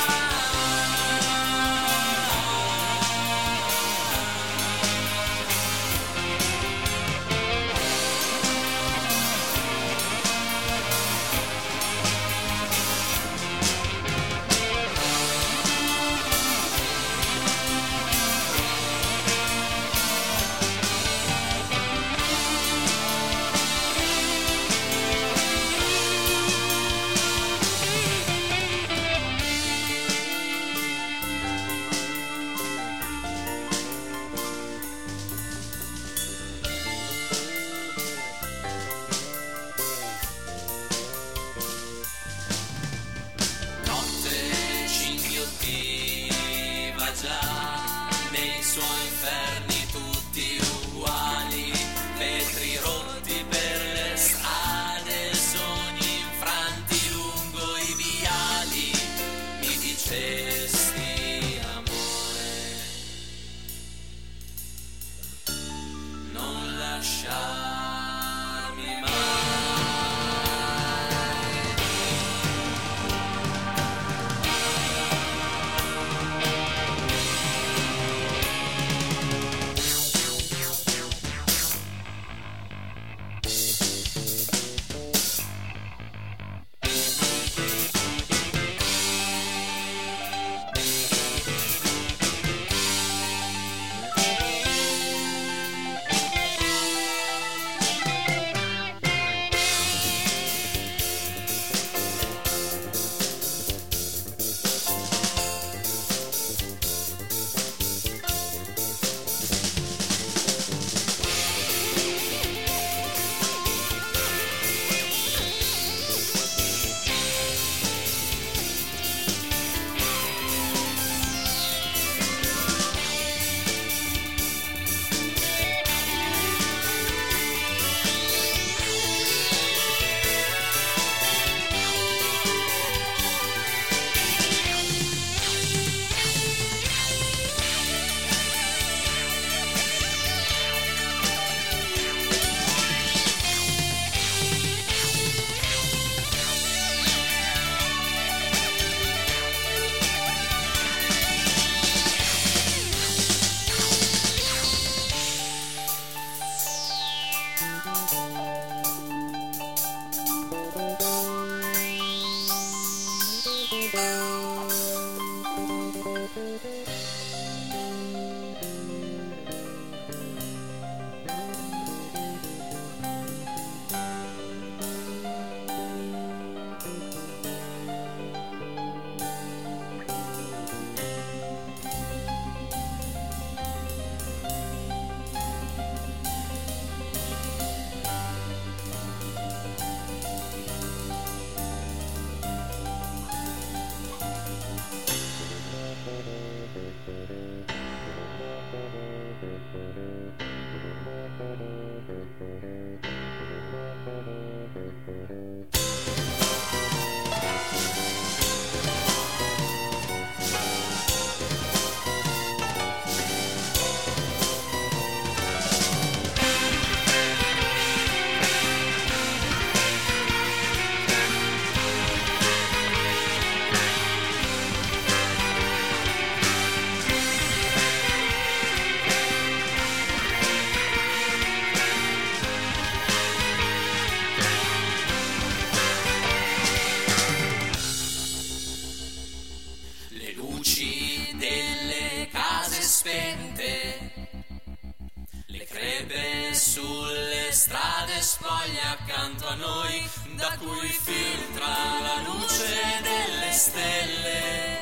[SPEAKER 8] strade spoglie accanto a noi, da cui filtra la luce delle stelle.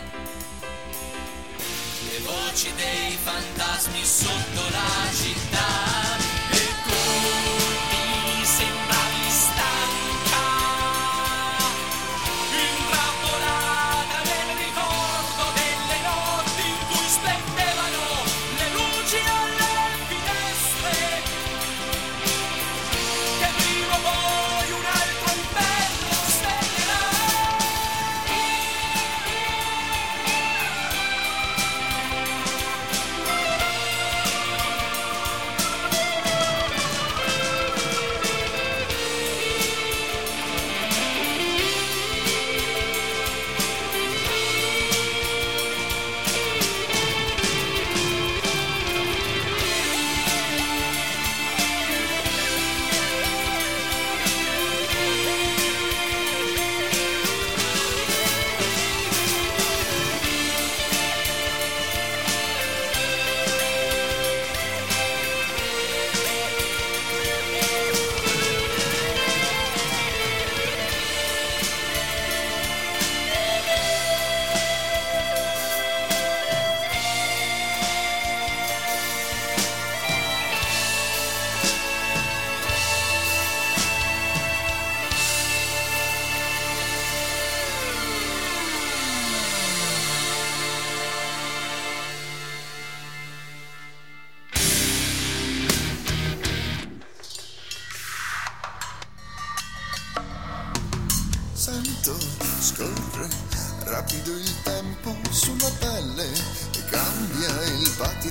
[SPEAKER 8] Le voci dei fantasmi sotto la città, e tu mi sembravi stanca, intrappolata nel ricordo delle notti in cui splendevano le luci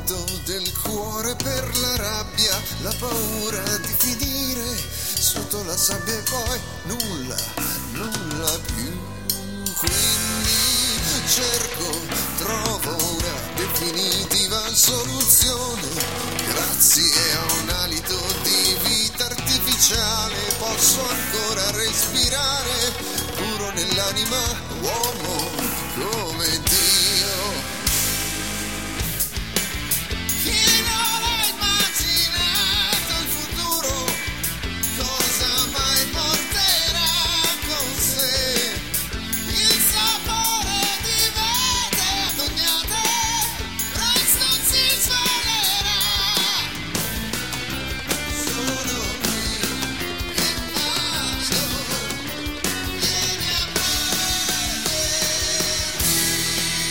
[SPEAKER 9] l'alito del cuore per la rabbia, la paura di finire sotto la sabbia e poi nulla, nulla più. Quindi cerco, trovo una definitiva soluzione, grazie a un alito di vita artificiale posso ancora respirare, puro nell'anima, uomo come Dio. Chi non ha immaginato il futuro, cosa mai porterà con sé? Il sapore di vete agognate, presto si svelerà. Sono qui, immagino, vieni a prendere.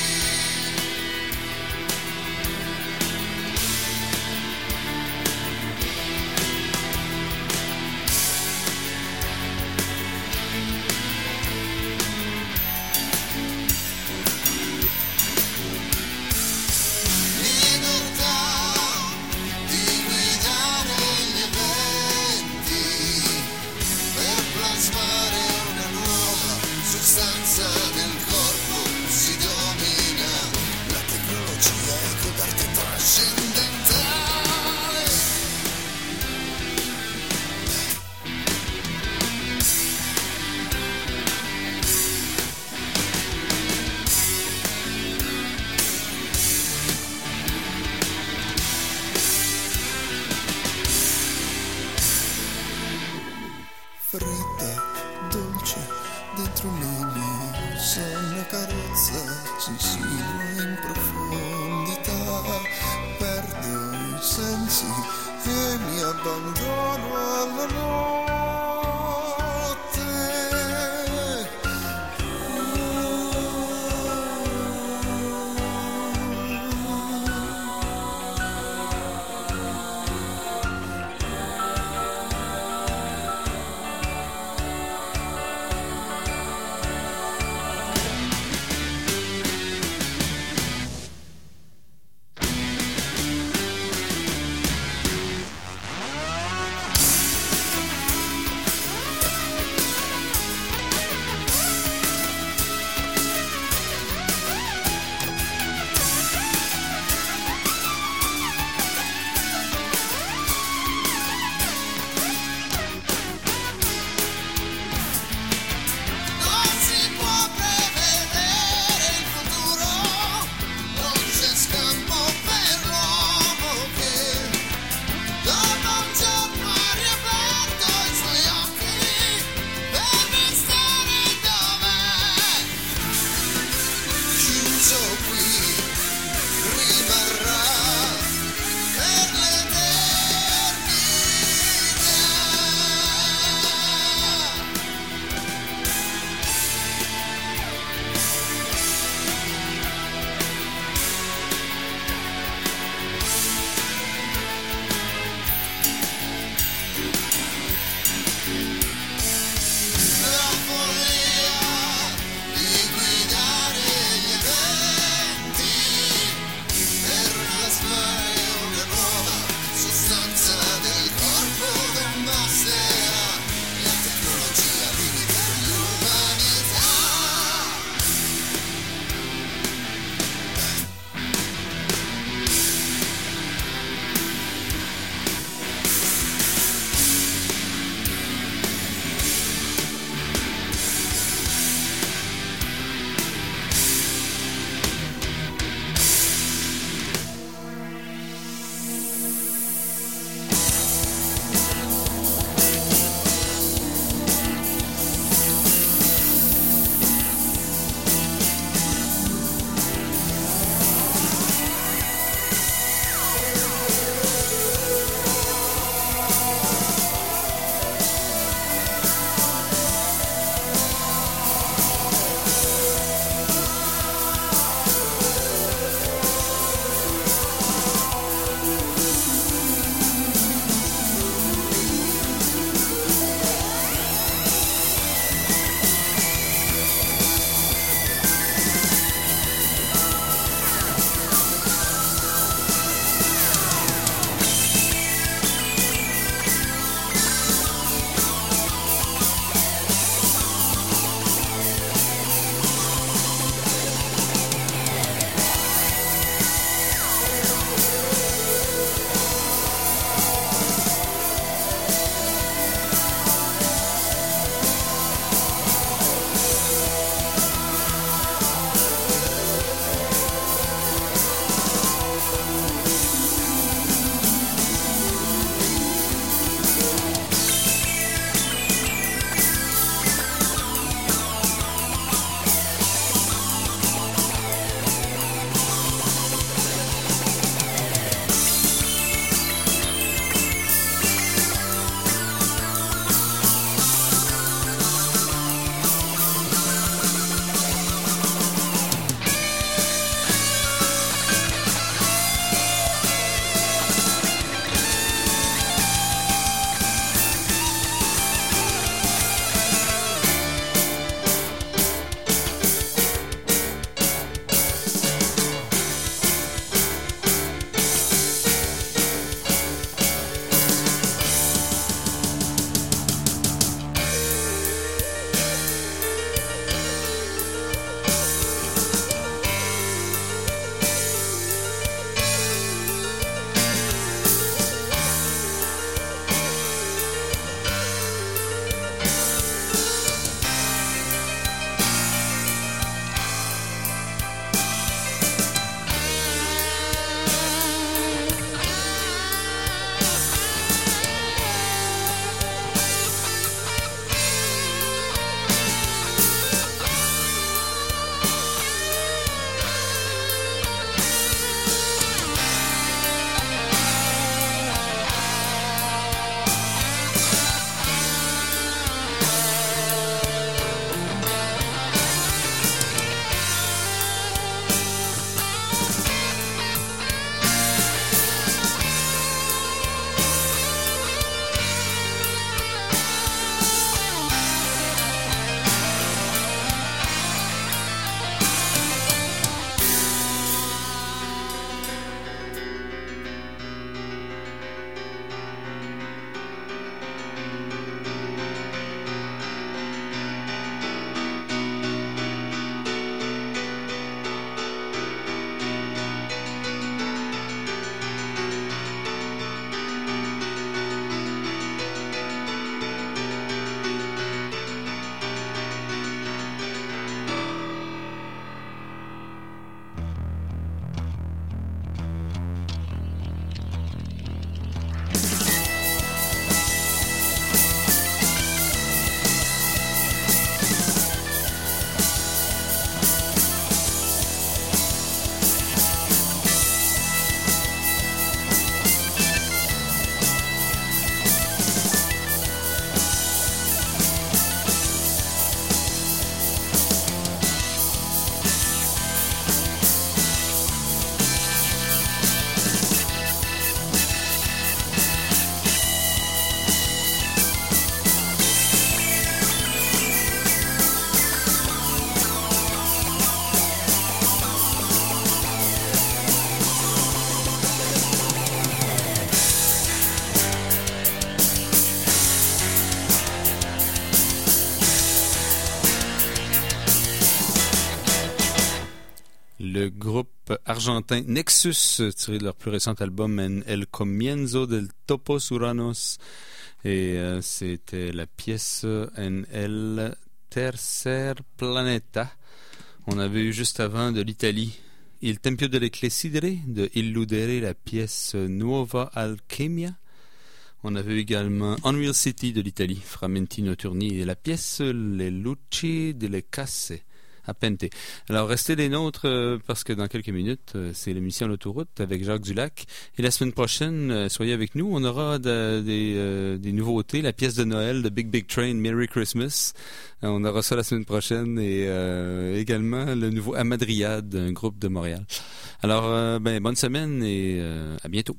[SPEAKER 1] le groupe argentin Nexus, tiré de leur plus récent album En el comienzo del Topos Uranos. Et euh, c'était la pièce En el tercer planeta. On avait eu juste avant de l'Italie Il Tempio delle Clessidre de Illudere, la pièce Nuova Alchemia. On avait également Unreal City de l'Italie, Frammenti Notturni, et la pièce Le Luci delle Casse à Pente. Alors restez des nôtres euh, parce que dans quelques minutes, euh, c'est l'émission L'Autoroute avec Jacques Dulac. Et la semaine prochaine, euh, soyez avec nous. On aura de, des, euh, des nouveautés. La pièce de Noël de Big Big Train, Merry Christmas. Euh, on aura ça la semaine prochaine. Et euh, également le nouveau Amadriad, un groupe de Montréal. Alors, euh, ben, bonne semaine et euh, à bientôt.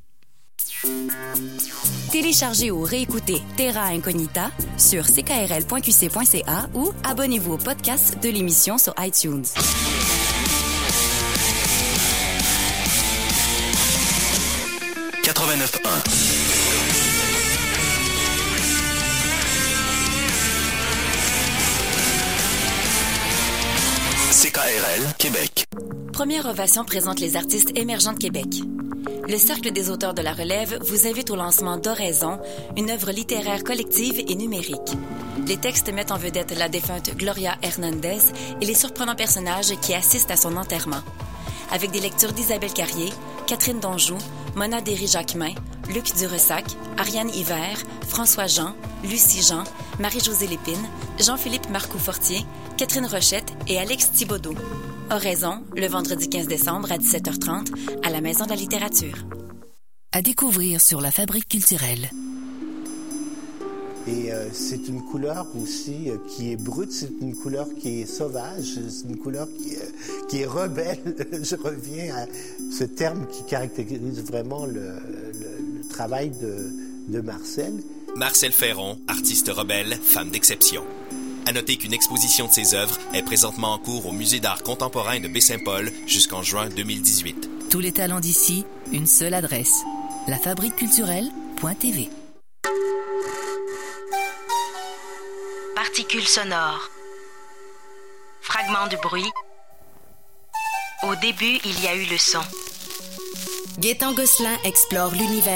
[SPEAKER 3] Téléchargez ou réécoutez Terra Incognita sur c k r l point q c point c a ou abonnez-vous au podcast de l'émission sur iTunes.
[SPEAKER 4] quatre-vingt-neuf un. C K R L, Québec.
[SPEAKER 3] Première Ovation présente les artistes émergents de Québec. Le Cercle des auteurs de la relève vous invite au lancement d'Oraison, une œuvre littéraire collective et numérique. Les textes mettent en vedette la défunte Gloria Hernandez et les surprenants personnages qui assistent à son enterrement. Avec des lectures d'Isabelle Carrier, Catherine Donjoux, Mona Derry-Jacquemin, Luc Duressac, Ariane Hiver, François Jean, Lucie Jean, Marie-Josée Lépine, Jean-Philippe Marcoux-Fortier, Catherine Rochette et Alex Thibodeau. Oraison, le vendredi quinze décembre à dix-sept heures trente à la Maison de la littérature. À découvrir sur la Fabrique culturelle.
[SPEAKER 5] Et euh, c'est une couleur aussi euh, qui est brute, c'est une couleur qui est sauvage, c'est une couleur qui, euh, qui est rebelle. Je reviens à ce terme qui caractérise vraiment le, le, le travail de, de Marcel.
[SPEAKER 6] Marcel Ferron, artiste rebelle, femme d'exception. À noter qu'une exposition de ses œuvres est présentement en cours au Musée d'art contemporain de Baie-Saint-Paul jusqu'en juin deux mille dix-huit.
[SPEAKER 3] Tous les talents d'ici, une seule adresse. la fabrique culturelle point t v.
[SPEAKER 10] Particules sonores. Fragments de bruit. Au début, il y a eu le son.
[SPEAKER 3] Gaétan Gosselin explore l'univers